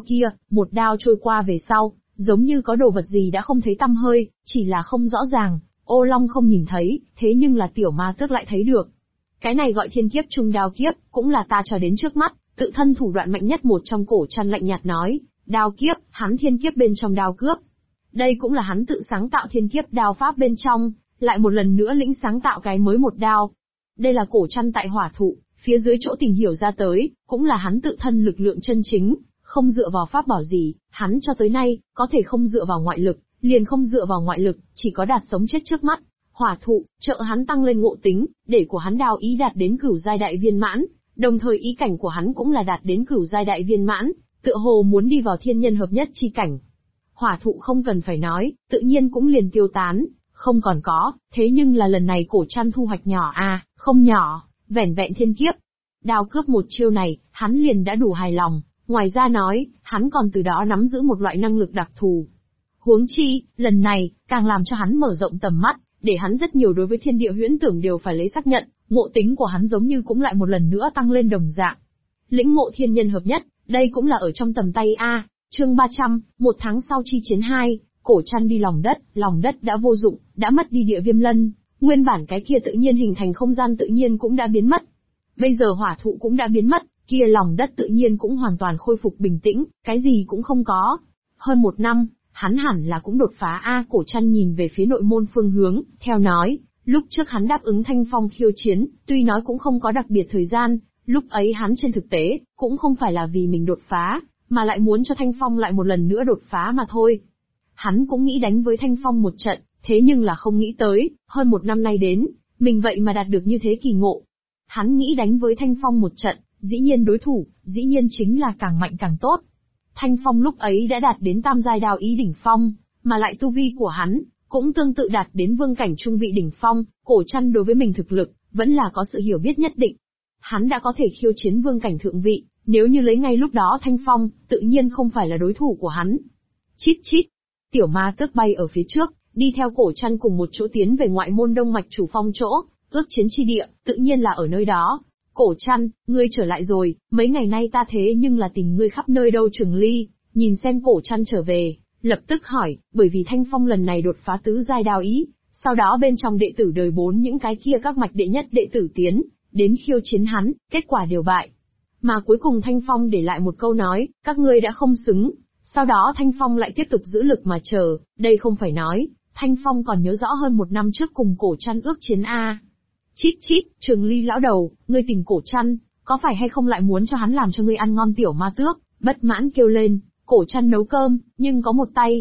một đao trôi qua về sau, giống như có đồ vật gì đã không thấy tăm hơi, chỉ là không rõ ràng, ô long không nhìn thấy, thế nhưng là tiểu ma tước lại thấy được. Cái này gọi thiên kiếp trung đao kiếp, cũng là ta cho đến trước mắt, tự thân thủ đoạn mạnh nhất một trong. Cổ chăn lạnh nhạt nói, đao kiếp, hắn thiên kiếp bên trong đao cướp. Đây cũng là hắn tự sáng tạo thiên kiếp đao pháp bên trong, lại một lần nữa lĩnh sáng tạo cái mới một đao. Đây là cổ chăn tại hỏa thụ, phía dưới chỗ tìm hiểu ra tới, cũng là hắn tự thân lực lượng chân chính, không dựa vào pháp bảo gì, hắn cho tới nay, có thể không dựa vào ngoại lực, liền không dựa vào ngoại lực, chỉ có đạt sống chết trước mắt. Hỏa thụ, trợ hắn tăng lên ngộ tính, để của hắn đao ý đạt đến cửu giai đại viên mãn, đồng thời ý cảnh của hắn cũng là đạt đến cửu giai đại viên mãn, tựa hồ muốn đi vào thiên nhân hợp nhất chi cảnh. Hỏa thụ không cần phải nói, tự nhiên cũng liền tiêu tán, không còn có, thế nhưng là lần này cổ chăn thu hoạch nhỏ không nhỏ, vẻn vẹn thiên kiếp. Đao cướp một chiêu này, hắn liền đã đủ hài lòng, ngoài ra nói, hắn còn từ đó nắm giữ một loại năng lực đặc thù. Huống chi, lần này, càng làm cho hắn mở rộng tầm mắt, để hắn rất nhiều đối với thiên địa huyễn tưởng đều phải lấy xác nhận, ngộ tính của hắn giống như cũng lại một lần nữa tăng lên đồng dạng. Lĩnh ngộ thiên nhân hợp nhất, đây cũng là ở trong tầm tay Chương 300, một tháng sau chi chiến 2, cổ chăn đi lòng đất đã vô dụng, đã mất đi địa viêm lân, nguyên bản cái kia tự nhiên hình thành không gian tự nhiên cũng đã biến mất. Bây giờ hỏa thụ cũng đã biến mất, kia lòng đất tự nhiên cũng hoàn toàn khôi phục bình tĩnh, cái gì cũng không có. Hơn một năm, hắn hẳn là cũng đột phá cổ chăn nhìn về phía nội môn phương hướng, theo nói, lúc trước hắn đáp ứng Thanh Phong khiêu chiến, tuy nói cũng không có đặc biệt thời gian, lúc ấy hắn trên thực tế, cũng không phải là vì mình đột phá, mà lại muốn cho Thanh Phong lại một lần nữa đột phá mà thôi. Hắn cũng nghĩ đánh với Thanh Phong một trận, thế nhưng là không nghĩ tới, hơn một năm nay đến, mình vậy mà đạt được như thế kỳ ngộ. Hắn nghĩ đánh với Thanh Phong một trận, dĩ nhiên đối thủ, dĩ nhiên chính là càng mạnh càng tốt. Thanh Phong lúc ấy đã đạt đến tam giai đao ý đỉnh phong, mà lại tu vi của hắn, cũng tương tự đạt đến vương cảnh trung vị đỉnh phong, cổ chăn đối với mình thực lực, vẫn là có sự hiểu biết nhất định. Hắn đã có thể khiêu chiến vương cảnh thượng vị, nếu như lấy ngay lúc đó Thanh Phong, tự nhiên không phải là đối thủ của hắn. Chít chít, tiểu ma tước bay ở phía trước, đi theo cổ chăn cùng một chỗ tiến về ngoại môn đông mạch chủ phong chỗ, ước chiến chi địa, tự nhiên là ở nơi đó. Cổ chăn, ngươi trở lại rồi, mấy ngày nay ta thế nhưng là tìm ngươi khắp nơi đâu. Trường Ly, nhìn xem cổ chăn trở về, lập tức hỏi, bởi vì Thanh Phong lần này đột phá tứ giai đao ý, sau đó bên trong đệ tử đời 4 những cái kia các mạch đệ nhất đệ tử tiến, đến khiêu chiến hắn, kết quả đều bại. Mà cuối cùng Thanh Phong để lại một câu nói, các ngươi đã không xứng. Sau đó Thanh Phong lại tiếp tục giữ lực mà chờ, đây không phải nói, Thanh Phong còn nhớ rõ hơn một năm trước cùng cổ chăn ước chiến Chít chít, Trường Ly lão đầu, ngươi tìm cổ chăn, có phải hay không lại muốn cho hắn làm cho ngươi ăn ngon? Tiểu ma tước, bất mãn kêu lên, cổ chăn nấu cơm, nhưng có một tay.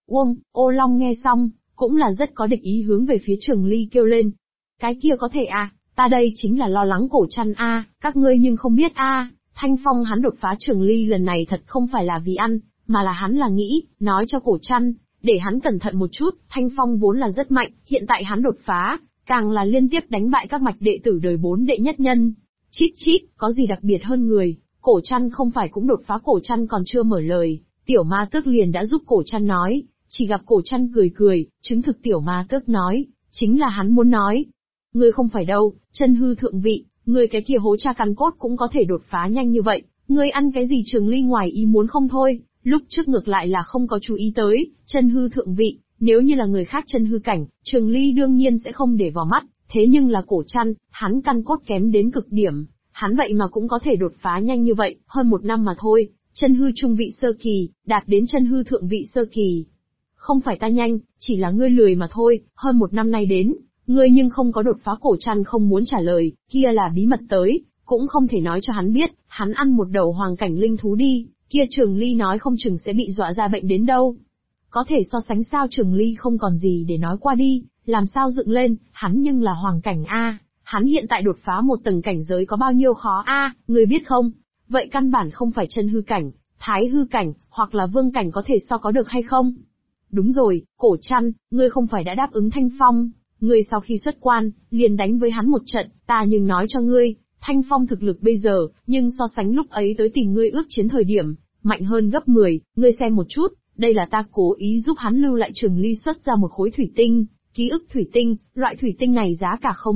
Ô Long nghe xong, cũng là rất có địch ý hướng về phía Trường Ly kêu lên. Cái kia có thể ta đây chính là lo lắng cổ chăn các ngươi nhưng không biết Thanh Phong hắn đột phá. Trường Ly lần này thật không phải là vì ăn, mà là hắn là nghĩ, nói cho cổ chăn, để hắn cẩn thận một chút. Thanh Phong vốn là rất mạnh, hiện tại hắn đột phá, càng là liên tiếp đánh bại các mạch đệ tử đời 4 đệ nhất nhân. Chít chít, có gì đặc biệt hơn người, cổ chăn không phải cũng đột phá? Cổ chăn còn chưa mở lời, tiểu ma tước liền đã giúp cổ chăn nói, chỉ gặp cổ chăn cười, chứng thực tiểu ma tước nói, chính là hắn muốn nói. Ngươi không phải đâu, chân hư thượng vị, ngươi cái kia hố cha căn cốt cũng có thể đột phá nhanh như vậy, ngươi ăn cái gì? Trường Ly ngoài ý muốn không thôi, lúc trước ngược lại là không có chú ý tới, chân hư thượng vị, nếu như là người khác chân hư cảnh, Trường Ly đương nhiên sẽ không để vào mắt, thế nhưng là cổ chăn, hắn căn cốt kém đến cực điểm, hắn vậy mà cũng có thể đột phá nhanh như vậy, hơn một năm mà thôi, chân hư trung vị sơ kỳ, đạt đến chân hư thượng vị sơ kỳ. Không phải ta nhanh, chỉ là ngươi lười mà thôi, hơn một năm nay đến, ngươi nhưng không có đột phá. Cổ chăn không muốn trả lời, kia là bí mật tới, cũng không thể nói cho hắn biết, hắn ăn một đầu hoàng cảnh linh thú đi, kia Trường Ly nói không chừng sẽ bị dọa ra bệnh đến đâu. Có thể so sánh sao? Trường Ly không còn gì để nói qua đi, làm sao dựng lên, hắn nhưng là hoàng cảnh hắn hiện tại đột phá một tầng cảnh giới có bao nhiêu khó ngươi biết không? Vậy căn bản không phải chân hư cảnh, thái hư cảnh, hoặc là vương cảnh có thể so có được hay không? Đúng rồi, cổ chăn, ngươi không phải đã đáp ứng Thanh Phong, ngươi sau khi xuất quan, liền đánh với hắn một trận, ta nhưng nói cho ngươi, Thanh Phong thực lực bây giờ, nhưng so sánh lúc ấy tới tìm ngươi ước chiến thời điểm, mạnh hơn gấp 10, ngươi xem một chút, đây là ta cố ý giúp hắn lưu lại. Trường Ly xuất ra một khối thủy tinh, ký ức thủy tinh, loại thủy tinh này giá cả không ít,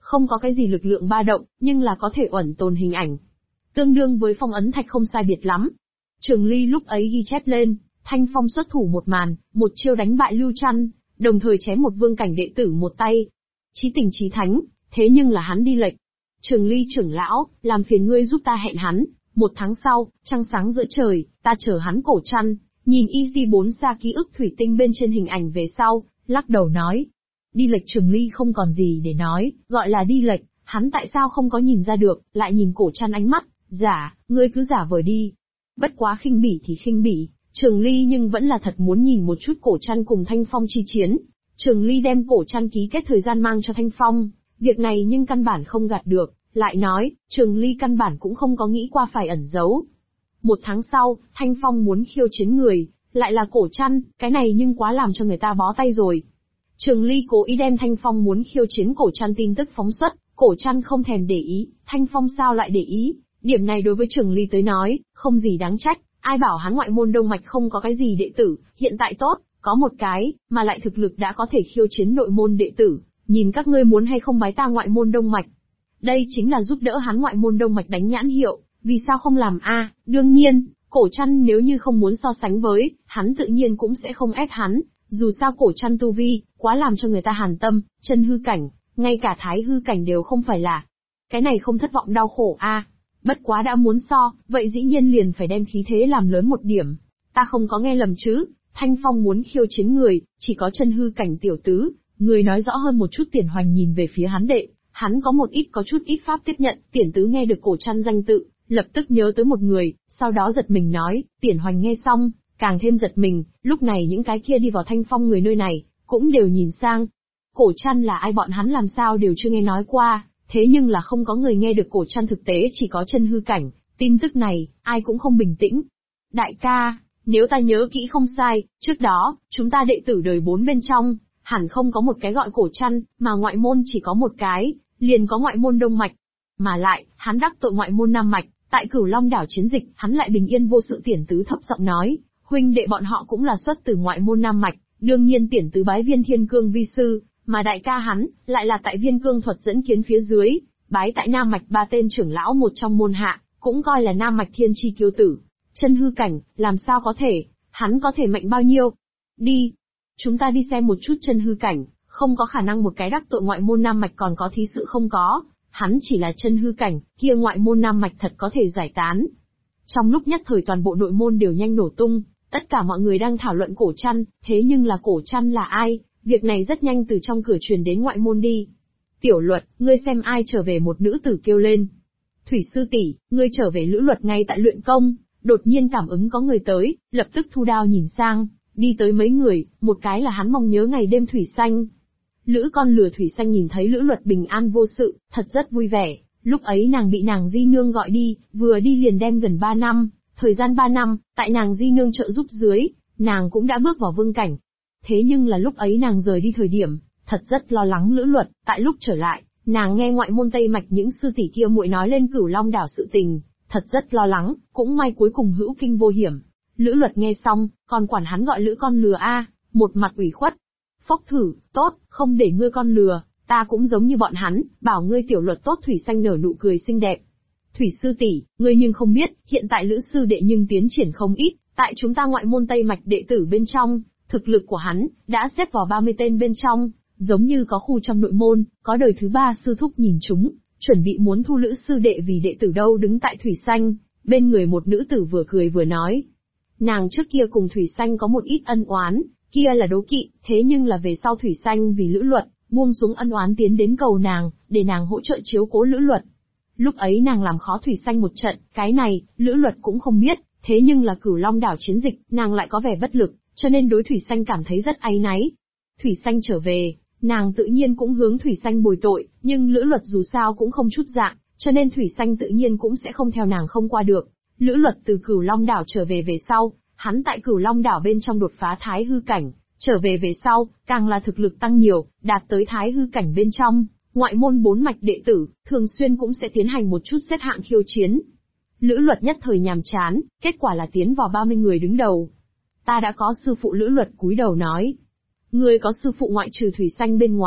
không có cái gì lực lượng ba động, nhưng là có thể ẩn tồn hình ảnh. Tương đương với phong ấn thạch không sai biệt lắm. Trường Ly lúc ấy ghi chép lên, Thanh Phong xuất thủ một màn, một chiêu đánh bại Lưu Trăn, đồng thời chém một vương cảnh đệ tử một tay. Chí tình chí thánh, thế nhưng là hắn đi lệch. Trường Ly trưởng lão, làm phiền ngươi giúp ta hẹn hắn, 1 tháng sau, trăng sáng giữa trời, ta chờ hắn cổ trăn, nhìn EZ4 xa ký ức thủy tinh bên trên hình ảnh về sau, lắc đầu nói. Đi lệch Trường Ly không còn gì để nói, gọi là đi lệch, hắn tại sao không có nhìn ra được, lại nhìn cổ trăn ánh mắt, giả, ngươi cứ giả vờ đi. Bất quá khinh bỉ thì khinh bỉ, Trường Ly nhưng vẫn là thật muốn nhìn một chút cổ trăn cùng Thanh Phong chi chiến. Trường Ly đem cổ trăn ký kết thời gian mang cho Thanh Phong, việc này nhưng căn bản không gạt được, lại nói, Trường Ly căn bản cũng không có nghĩ qua phải ẩn giấu. 1 tháng sau, Thanh Phong muốn khiêu chiến người, lại là cổ trăn, cái này nhưng quá làm cho người ta bó tay rồi. Trường Ly cố ý đem Thanh Phong muốn khiêu chiến cổ trăn tin tức phóng xuất, cổ trăn không thèm để ý, Thanh Phong sao lại để ý, điểm này đối với Trường Ly tới nói, không gì đáng trách, ai bảo hắn ngoại môn đông mạch không có cái gì đệ tử, hiện tại tốt, có một cái, mà lại thực lực đã có thể khiêu chiến nội môn đệ tử, nhìn các ngươi muốn hay không bái ta ngoại môn đông mạch. Đây chính là giúp đỡ hắn ngoại môn đông mạch đánh nhãn hiệu, vì sao không làm a? Đương nhiên, cổ trăn nếu như không muốn so sánh với, hắn tự nhiên cũng sẽ không ép hắn, dù sao cổ trăn tu vi, quá làm cho người ta hàn tâm, chân hư cảnh, ngay cả thái hư cảnh đều không phải là. Cái này không thất vọng đau khổ a. Bất quá đã muốn so, vậy dĩ nhiên liền phải đem khí thế làm lớn một điểm. Ta không có nghe lầm chứ, Thanh Phong muốn khiêu chiến người, chỉ có chân hư cảnh tiểu tứ, người nói rõ hơn một chút. Tiền Hoành nhìn về phía hắn đệ, hắn có chút ít pháp tiếp nhận. Tiền tứ nghe được cổ trăn danh tự, lập tức nhớ tới một người, sau đó giật mình nói. Tiền Hoành nghe xong, càng thêm giật mình, lúc này những cái kia đi vào Thanh Phong người nơi này, cũng đều nhìn sang. Cổ trăn là ai bọn hắn làm sao đều chưa nghe nói qua, thế nhưng là không có người nghe được cổ trăn thực tế chỉ có chân hư cảnh, tin tức này, ai cũng không bình tĩnh. Đại ca, nếu ta nhớ kỹ không sai, trước đó, chúng ta đệ tử đời 4 bên trong, hẳn không có một cái gọi cổ trăn, mà ngoại môn chỉ có một cái, liền có ngoại môn đông mạch. Mà lại, hắn đắc tội ngoại môn nam mạch, tại Cửu Long đảo chiến dịch, hắn lại bình yên vô sự. Tiền tứ thấp giọng nói, huynh đệ bọn họ cũng là xuất từ ngoại môn nam mạch, đương nhiên Tiền tứ bái Viên Thiên Cương vi sư, mà đại ca hắn, lại là tại Viên Cương thuật dẫn kiến phía dưới, bái tại nam mạch 3 tên trưởng lão một trong môn hạ, cũng coi là nam mạch thiên chi kiêu tử. Chân hư cảnh, làm sao có thể, hắn có thể mạnh bao nhiêu? Đi, chúng ta đi xem một chút chân hư cảnh, không có khả năng một cái đắc tội ngoại môn nam mạch còn có thí sự không có, hắn chỉ là chân hư cảnh, kia ngoại môn nam mạch thật có thể giải tán. Trong lúc nhất thời toàn bộ nội môn đều nhanh nổ tung, tất cả mọi người đang thảo luận cổ trăn, thế nhưng là cổ trăn là ai, việc này rất nhanh từ trong cửa truyền đến ngoại môn đi. Tiểu Luật, ngươi xem ai trở về? Một nữ tử kêu lên. Thủy sư tỷ, ngươi trở về. Lữ Luật ngay tại luyện công, đột nhiên cảm ứng có người tới, lập tức thu đao nhìn sang, đi tới mấy người, một cái là hắn mong nhớ ngày đêm Thủy Xanh. Lữ con lừa Thủy Xanh nhìn thấy Lữ Luật bình an vô sự, thật rất vui vẻ, lúc ấy nàng bị nàng di nương gọi đi, vừa đi liền đem gần 3 năm, thời gian 3 năm, tại nàng di nương trợ giúp dưới, nàng cũng đã bước vào vương cảnh. Thế nhưng là lúc ấy nàng rời đi thời điểm, thật rất lo lắng Lữ Luật, tại lúc trở lại, nàng nghe ngoại môn Tây Mạch những sư tỷ kia muội nói lên Cửu Long đảo sự tình, thật rất lo lắng, cũng may cuối cùng hữu kinh vô hiểm. Lữ Luật nghe xong, còn quản hắn gọi Lữ con lừa a, một mặt ủy khuất. Phốc thử, tốt, không để ngươi con lừa, ta cũng giống như bọn hắn, bảo ngươi Tiểu Luật tốt. Thủy Xanh nở nụ cười xinh đẹp. Thủy sư tỷ, ngươi nhưng không biết, hiện tại Lữ sư đệ nhưng tiến triển không ít, tại chúng ta ngoại môn Tây Mạch đệ tử bên trong, thực lực của hắn đã xếp vào 30 tên bên trong, giống như có khu trong nội môn, có đời thứ 3 sư thúc nhìn chúng, chuẩn bị muốn thu Lữ sư đệ vì đệ tử đâu. Đứng tại Thủy Xanh bên người một nữ tử vừa cười vừa nói, nàng trước kia cùng Thủy Xanh có một ít ân oán, kia là đố kỵ, thế nhưng là về sau Thủy Xanh vì Lữ Luật, buông xuống ân oán tiến đến cầu nàng, để nàng hỗ trợ chiếu cố Lữ Luật. Lúc ấy nàng làm khó Thủy Xanh một trận, cái này, Lữ Luật cũng không biết, thế nhưng là Cửu Long đảo chiến dịch, nàng lại có vẻ bất lực, cho nên đối Thủy Xanh cảm thấy rất áy náy. Thủy Xanh trở về, nàng tự nhiên cũng hướng Thủy Xanh bồi tội, nhưng Lữ Luật dù sao cũng không chút dạng, cho nên Thủy Xanh tự nhiên cũng sẽ không theo nàng không qua được. Lữ Luật từ Cửu Long đảo trở về về sau, hắn tại Cửu Long đảo bên trong đột phá thái hư cảnh, trở về về sau, càng là thực lực tăng nhiều, đạt tới thái hư cảnh bên trong, ngoại môn 4 mạch đệ tử, thường xuyên cũng sẽ tiến hành một chút xếp hạng khiêu chiến. Lữ Luật nhất thời nhàm chán, kết quả là tiến vào 30 người đứng đầu. Ta đã có sư phụ. Lữ Luật cúi đầu nói. Ngươi có sư phụ ngoại trừ Thủy Xanh bên ngoài,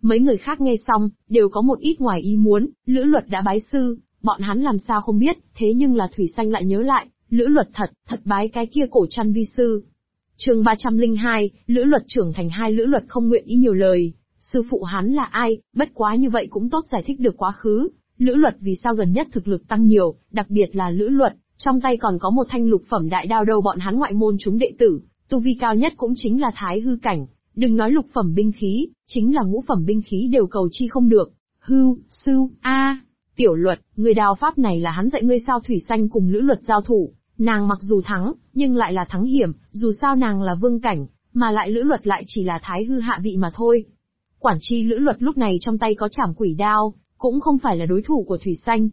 Mấy người khác nghe xong, đều có một ít ngoài ý muốn, Lữ Luật đã bái sư, bọn hắn làm sao không biết, thế nhưng là Thủy Sanh lại nhớ lại, Lữ Luật thật bái cái kia cổ trăn vi sư. Chương 302, Lữ Luật trưởng thành. Hai Lữ Luật không nguyện ý nhiều lời, sư phụ hắn là ai, bất quá như vậy cũng tốt giải thích được quá khứ. Lữ Luật vì sao gần nhất thực lực tăng nhiều, đặc biệt là Lữ Luật, trong tay còn có một thanh lục phẩm đại đao đâu. Bọn hắn ngoại môn chúng đệ tử, tu vi cao nhất cũng chính là thái hư cảnh, đừng nói lục phẩm binh khí, chính là ngũ phẩm binh khí đều cầu chi không được. Tiểu Luật, người đao pháp này là hắn dạy ngươi sao? Thủy Sanh cùng Lữ Luật giao thủ, nàng mặc dù thắng, nhưng lại là thắng hiểm, dù sao nàng là vương cảnh, mà lại Lữ Luật lại chỉ là thái hư hạ vị mà thôi. Quản chi Lữ Luật lúc này trong tay có trảm quỷ đao, cũng không phải là đối thủ của Thủy Sanh.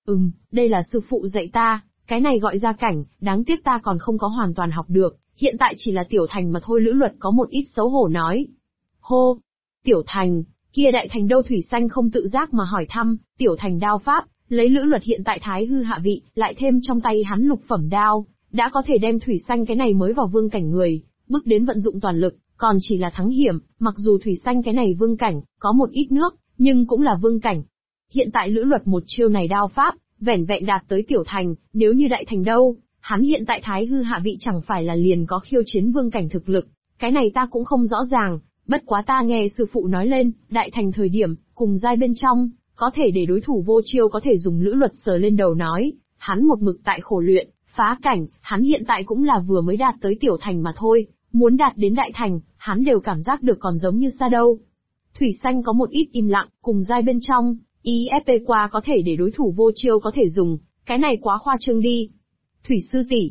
Đây là sư phụ dạy ta, cái này gọi ra cảnh, đáng tiếc ta còn không có hoàn toàn học được, hiện tại chỉ là tiểu thành mà thôi. Lữ Luật có một ít xấu hổ nói. Hô, tiểu thành, kia đại thành đâu? Thủy Sanh không tự giác mà hỏi thăm. Tiểu thành đao pháp, lấy Lữ Luật hiện tại thái hư hạ vị, lại thêm trong tay hắn lục phẩm đao, đã có thể đem Thủy Sanh cái này mới vào vương cảnh người, bước đến vận dụng toàn lực, còn chỉ là thắng hiểm, mặc dù Thủy Sanh cái này vương cảnh, có một ít nước, nhưng cũng là vương cảnh. Hiện tại Lữ Luật một chiêu này đao pháp, vẻn vẹn đạt tới tiểu thành, nếu như đại thành đâu, hắn hiện tại thái hư hạ vị chẳng phải là liền có khiêu chiến vương cảnh thực lực, cái này ta cũng không rõ ràng, bất quá ta nghe sư phụ nói lên, đại thành thời điểm, cùng giai bên trong, có thể để đối thủ vô chiêu. Có thể dùng. Lữ Luật sờ lên đầu nói, hắn một mực tại khổ luyện, phá cảnh, hắn hiện tại cũng là vừa mới đạt tới tiểu thành mà thôi, muốn đạt đến đại thành, hắn đều cảm giác được còn giống như xa đâu. Thủy Sanh có một ít im lặng, cùng giai bên trong, IFP qua có thể để đối thủ vô chiêu có thể dùng, cái này quá khoa trương đi. Thủy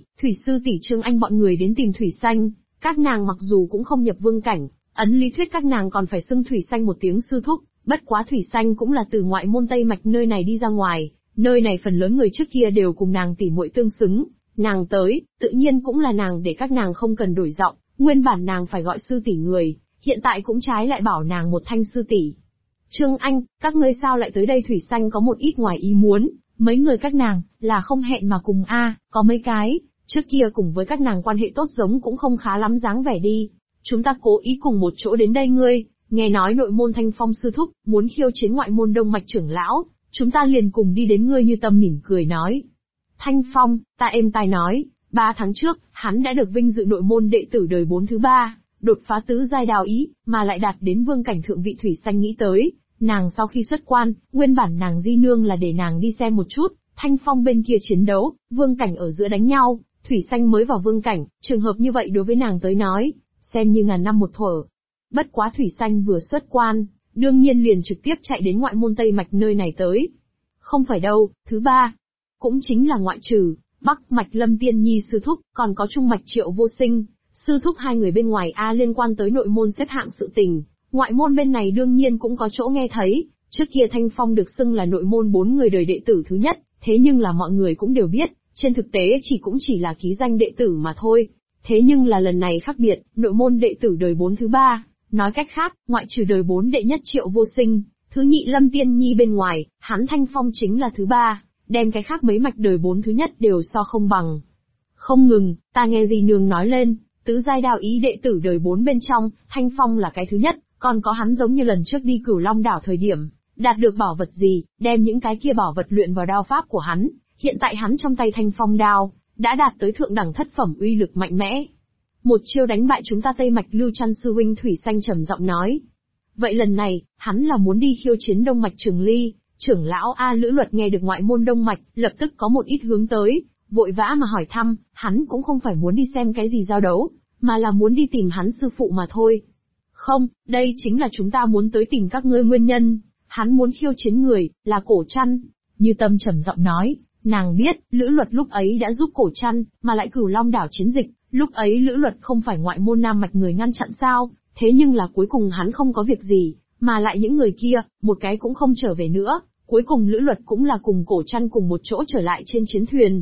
sư tỷ Trương Anh bọn người đến tìm Thủy Sanh, các nàng mặc dù cũng không nhập vương cảnh, ấn lý thuyết các nàng còn phải xưng Thủy Sanh một tiếng sư thúc, bất quá Thủy Sanh cũng là từ ngoại môn Tây Mạch nơi này đi ra ngoài, nơi này phần lớn người trước kia đều cùng nàng tỉ muội tương xứng, nàng tới, tự nhiên cũng là nàng để các nàng không cần đổi giọng, nguyên bản nàng phải gọi sư tỷ người, hiện tại cũng trái lại bảo nàng một thanh sư tỷ. Trương Anh, các ngươi sao lại tới đây? Thủy Sanh có một ít ngoài ý muốn, mấy người các nàng, là không hẹn mà cùng có mấy cái, trước kia cùng với các nàng quan hệ tốt giống cũng không khá lắm dáng vẻ đi. Chúng ta cố ý cùng một chỗ đến đây ngươi, nghe nói nội môn Thanh Phong sư thúc, muốn khiêu chiến ngoại môn Đông Mạch trưởng lão, chúng ta liền cùng đi đến. Ngươi Như Tâm mỉm cười nói. Thanh Phong, ta êm tai nói, 3 tháng trước, hắn đã được vinh dự nội môn đệ tử đời 4 thứ 3, đột phá tứ giai đào ý, mà lại đạt đến vương cảnh thượng vị. Thủy Sanh nghĩ tới, nàng sau khi xuất quan, nguyên bản nàng di nương là để nàng đi xem một chút, Thanh Phong bên kia chiến đấu, vương cảnh ở giữa đánh nhau, Thủy Sanh mới vào vương cảnh, trường hợp như vậy đối với nàng tới nói, xem như ngàn năm một thuở. Bất quá Thủy Sanh vừa xuất quan, đương nhiên liền trực tiếp chạy đến ngoại môn Tây Mạch nơi này tới. Không phải đâu, thứ 3, cũng chính là ngoại trừ Bắc Mạch Lâm Tiên Nhi sư thúc, còn có Trung Mạch Triệu Vô Sinh sư thúc. Hai người bên ngoài liên quan tới nội môn xếp hạng sự tình, ngoại môn bên này đương nhiên cũng có chỗ nghe thấy. Trước kia Thanh Phong được xưng là nội môn 4 người đời đệ tử thứ nhất, thế nhưng là mọi người cũng đều biết, trên thực tế cũng chỉ là ký danh đệ tử mà thôi. Thế nhưng là lần này khác biệt, nội môn đệ tử đời 4 thứ 3, nói cách khác, ngoại trừ đời 4 đệ nhất Triệu Vô Sinh, thứ nhị Lâm Tiên Nhi bên ngoài, hắn Thanh Phong chính là thứ 3, đem cái khác mấy mạch đời 4 thứ nhất đều so không bằng. Không ngừng, ta nghe dì nương nói lên, tứ giai đao ý đệ tử đời 4 bên trong, Thanh Phong là cái thứ nhất, còn có hắn giống như lần trước đi Cửu Long đảo thời điểm, đạt được bảo vật gì, đem những cái kia bảo vật luyện vào đao pháp của hắn, hiện tại hắn trong tay Thanh Phong đao, đã đạt tới thượng đẳng thất phẩm, uy lực mạnh mẽ. Một chiêu đánh bại chúng ta Tây Mạch Lưu Trăn sư huynh. Thủy Sanh trầm giọng nói. Vậy lần này, hắn là muốn đi khiêu chiến Đông Mạch Trường Ly, trưởng lão Lữ Luật nghe được ngoại môn Đông Mạch, lập tức có một ít hướng tới, vội vã mà hỏi thăm, hắn cũng không phải muốn đi xem cái gì giao đấu, mà là muốn đi tìm hắn sư phụ mà thôi. Không, đây chính là chúng ta muốn tới tìm các ngươi nguyên nhân, hắn muốn khiêu chiến người, là Cổ Trăn. Như Tâm trầm giọng nói, nàng biết, Lữ Luật lúc ấy đã giúp Cổ Trăn, mà lại Cửu Long đảo chiến dịch, lúc ấy Lữ Luật không phải ngoại môn Nam Mạch người ngăn chặn sao, thế nhưng là cuối cùng hắn không có việc gì, mà lại những người kia, một cái cũng không trở về nữa, cuối cùng Lữ Luật cũng là cùng Cổ Trăn cùng một chỗ trở lại trên chiến thuyền.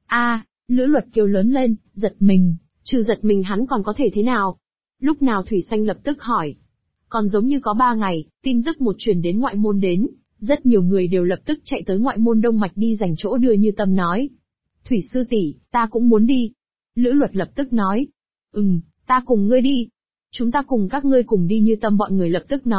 Lữ Luật kêu lớn lên, giật mình, trừ giật mình hắn còn có thể thế nào? Lúc nào? Thủy Sanh lập tức hỏi. Còn giống như có 3 ngày, tin tức một truyền đến ngoại môn đến, rất nhiều người đều lập tức chạy tới ngoại môn Đông Mạch đi dành chỗ đưa. Như Tâm nói. Thủy sư tỷ, ta cũng muốn đi. Lữ Luật lập tức nói. Ta cùng ngươi đi. Chúng ta cùng các ngươi cùng đi. Như Tâm bọn người lập tức nói.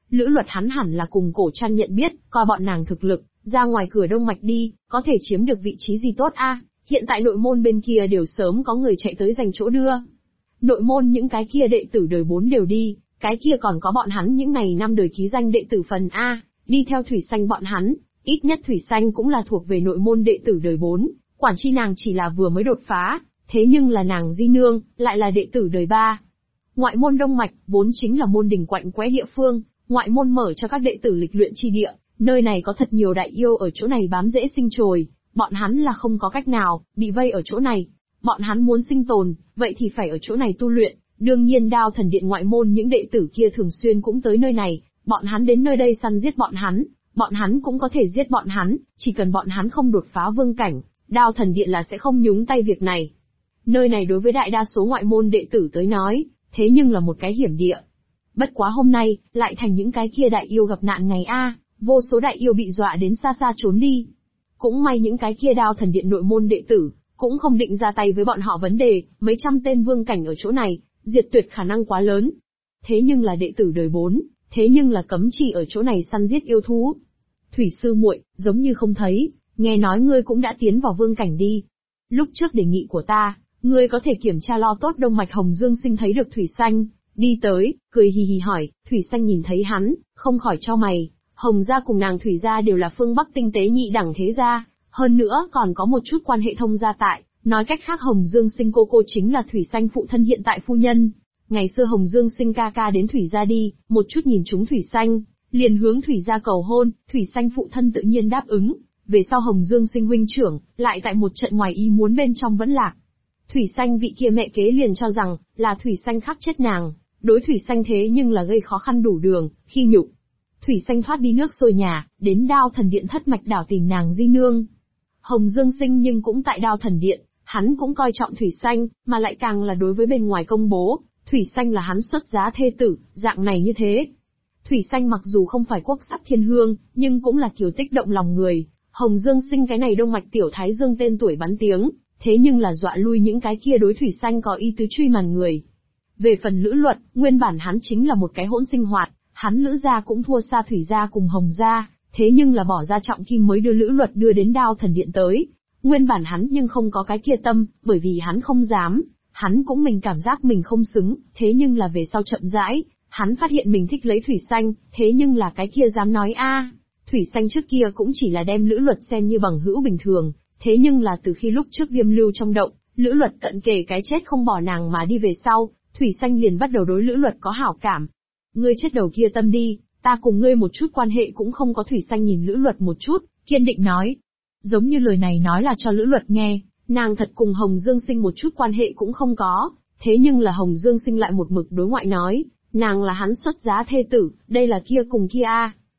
Lữ Luật hắn hẳn là cùng Cổ Trăn nhận biết, coi bọn nàng thực lực, ra ngoài cửa Đông Mạch đi, có thể chiếm được vị trí gì tốt a? Hiện tại nội môn bên kia đều sớm có người chạy tới giành chỗ đưa. Nội môn những cái kia đệ tử đời 4 đều đi, cái kia còn có bọn hắn những này năm đời ký danh đệ tử phần A, đi theo Thủy Xanh bọn hắn, ít nhất Thủy Xanh cũng là thuộc về nội môn đệ tử đời 4, quản chi nàng chỉ là vừa mới đột phá, thế nhưng là nàng di nương, lại là đệ tử đời 3. Ngoại môn Đông Mạch, vốn chính là môn đỉnh quạnh quẽ địa phương, ngoại môn mở cho các đệ tử lịch luyện chi địa, nơi này có thật nhiều đại yêu ở chỗ này bám rễ sinh trồi, bọn hắn là không có cách nào, bị vây ở chỗ này. Bọn hắn muốn sinh tồn, vậy thì phải ở chỗ này tu luyện, đương nhiên Đao Thần Điện ngoại môn những đệ tử kia thường xuyên cũng tới nơi này, bọn hắn đến nơi đây săn giết bọn hắn cũng có thể giết bọn hắn, chỉ cần bọn hắn không đột phá vương cảnh, Đao Thần Điện là sẽ không nhúng tay việc này. Nơi này đối với đại đa số ngoại môn đệ tử tới nói, thế nhưng là một cái hiểm địa. Bất quá hôm nay, lại thành những cái kia đại yêu gặp nạn ngày a, vô số đại yêu bị dọa đến xa xa trốn đi. Cũng may những cái kia Đao Thần Điện nội môn đệ tử, cũng không định ra tay với bọn họ vấn đề, mấy trăm tên vương cảnh ở chỗ này, diệt tuyệt khả năng quá lớn. Thế nhưng là đệ tử đời 4, thế nhưng là cấm chỉ ở chỗ này săn giết yêu thú. Thủy sư muội, giống như không thấy, nghe nói ngươi cũng đã tiến vào vương cảnh đi. Lúc trước đề nghị của ta, ngươi có thể kiểm tra lo tốt Đông Mạch Hồng Dương Sinh thấy được Thủy Xanh, đi tới, cười hì hì hỏi, Thủy Xanh nhìn thấy hắn, không khỏi chau mày, Hồng gia cùng nàng Thủy gia đều là phương Bắc tinh tế nhị đẳng thế gia. Hơn nữa còn có một chút quan hệ thông gia tại, nói cách khác Hồng Dương Sinh cô chính là Thủy Xanh phụ thân hiện tại phu nhân. Ngày xưa Hồng Dương Sinh ca ca đến Thủy gia đi, một chút nhìn chúng Thủy Xanh, liền hướng Thủy gia cầu hôn, Thủy Xanh phụ thân tự nhiên đáp ứng. Về sau Hồng Dương Sinh huynh trưởng, lại tại một trận ngoài ý muốn bên trong vẫn lạc. Thủy Xanh vị kia mẹ kế liền cho rằng, là Thủy Xanh khắc chết nàng, đối Thủy Xanh thế nhưng là gây khó khăn đủ đường, khi nhục. Thủy Xanh thoát đi nước sôi nhà, đến Đao Thần Điện thất mạch đảo tìm nàng di nương. Hồng Dương Sinh nhưng cũng tại Đao Thần Điện, hắn cũng coi trọng Thủy Xanh, mà lại càng là đối với bên ngoài công bố, Thủy Xanh là hắn xuất giá thê tử, dạng này như thế. Thủy Xanh mặc dù không phải quốc sắc thiên hương, nhưng cũng là kiều tích động lòng người. Hồng Dương Sinh cái này Đông Mạch tiểu thái dương tên tuổi bắn tiếng, thế nhưng là dọa lui những cái kia đối Thủy Xanh có ý tứ truy màn người. Về phần Lữ Luật, nguyên bản hắn chính là một cái hỗn sinh hoạt, hắn Lữ gia cũng thua xa Thủy gia cùng Hồng gia. Thế nhưng là bỏ ra trọng kim mới đưa Lữ Luật đưa đến Đao Thần Điện tới. Nguyên bản hắn nhưng không có cái kia tâm, bởi vì hắn không dám, hắn cũng mình cảm giác mình không xứng, thế nhưng là về sau chậm rãi, hắn phát hiện mình thích lấy Thủy Xanh, thế nhưng là cái kia dám nói a, Thủy Xanh trước kia cũng chỉ là đem Lữ Luật xem như bằng hữu bình thường, thế nhưng là từ khi lúc trước Viêm Lưu trong động, Lữ Luật cận kề cái chết không bỏ nàng mà đi về sau, Thủy Xanh liền bắt đầu đối Lữ Luật có hảo cảm. Ngươi chết đầu kia tâm đi. Ta cùng ngươi một chút quan hệ cũng không có. Thủy Xanh nhìn Lữ Luật một chút, kiên định nói. Giống như lời này nói là cho Lữ Luật nghe, nàng thật cùng Hồng Dương Sinh một chút quan hệ cũng không có, thế nhưng là Hồng Dương Sinh lại một mực đối ngoại nói, nàng là hắn xuất giá thê tử, đây là kia cùng kia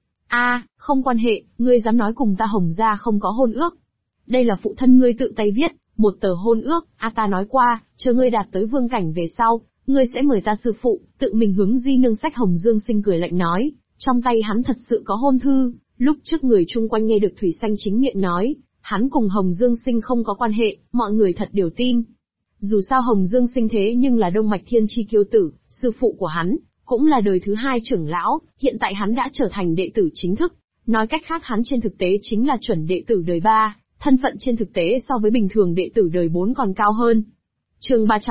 không quan hệ, ngươi dám nói cùng ta Hồng gia không có hôn ước. Đây là phụ thân ngươi tự tay viết, một tờ hôn ước, ta nói qua, chờ ngươi đạt tới vương cảnh về sau, ngươi sẽ mời ta sư phụ, tự mình hướng di nương sách. Hồng Dương Sinh cười lạnh nói. Trong tay hắn thật sự có hôn thư, lúc trước người chung quanh nghe được Thủy Xanh chính miệng nói, hắn cùng Hồng Dương Sinh không có quan hệ, mọi người thật đều tin. Dù sao Hồng Dương Sinh thế nhưng là Đông Mạch Thiên Chi kiêu tử, sư phụ của hắn, cũng là đời thứ 2 trưởng lão, hiện tại hắn đã trở thành đệ tử chính thức. Nói cách khác hắn trên thực tế chính là chuẩn đệ tử đời 3, thân phận trên thực tế so với bình thường đệ tử đời 4 còn cao hơn. Chương 300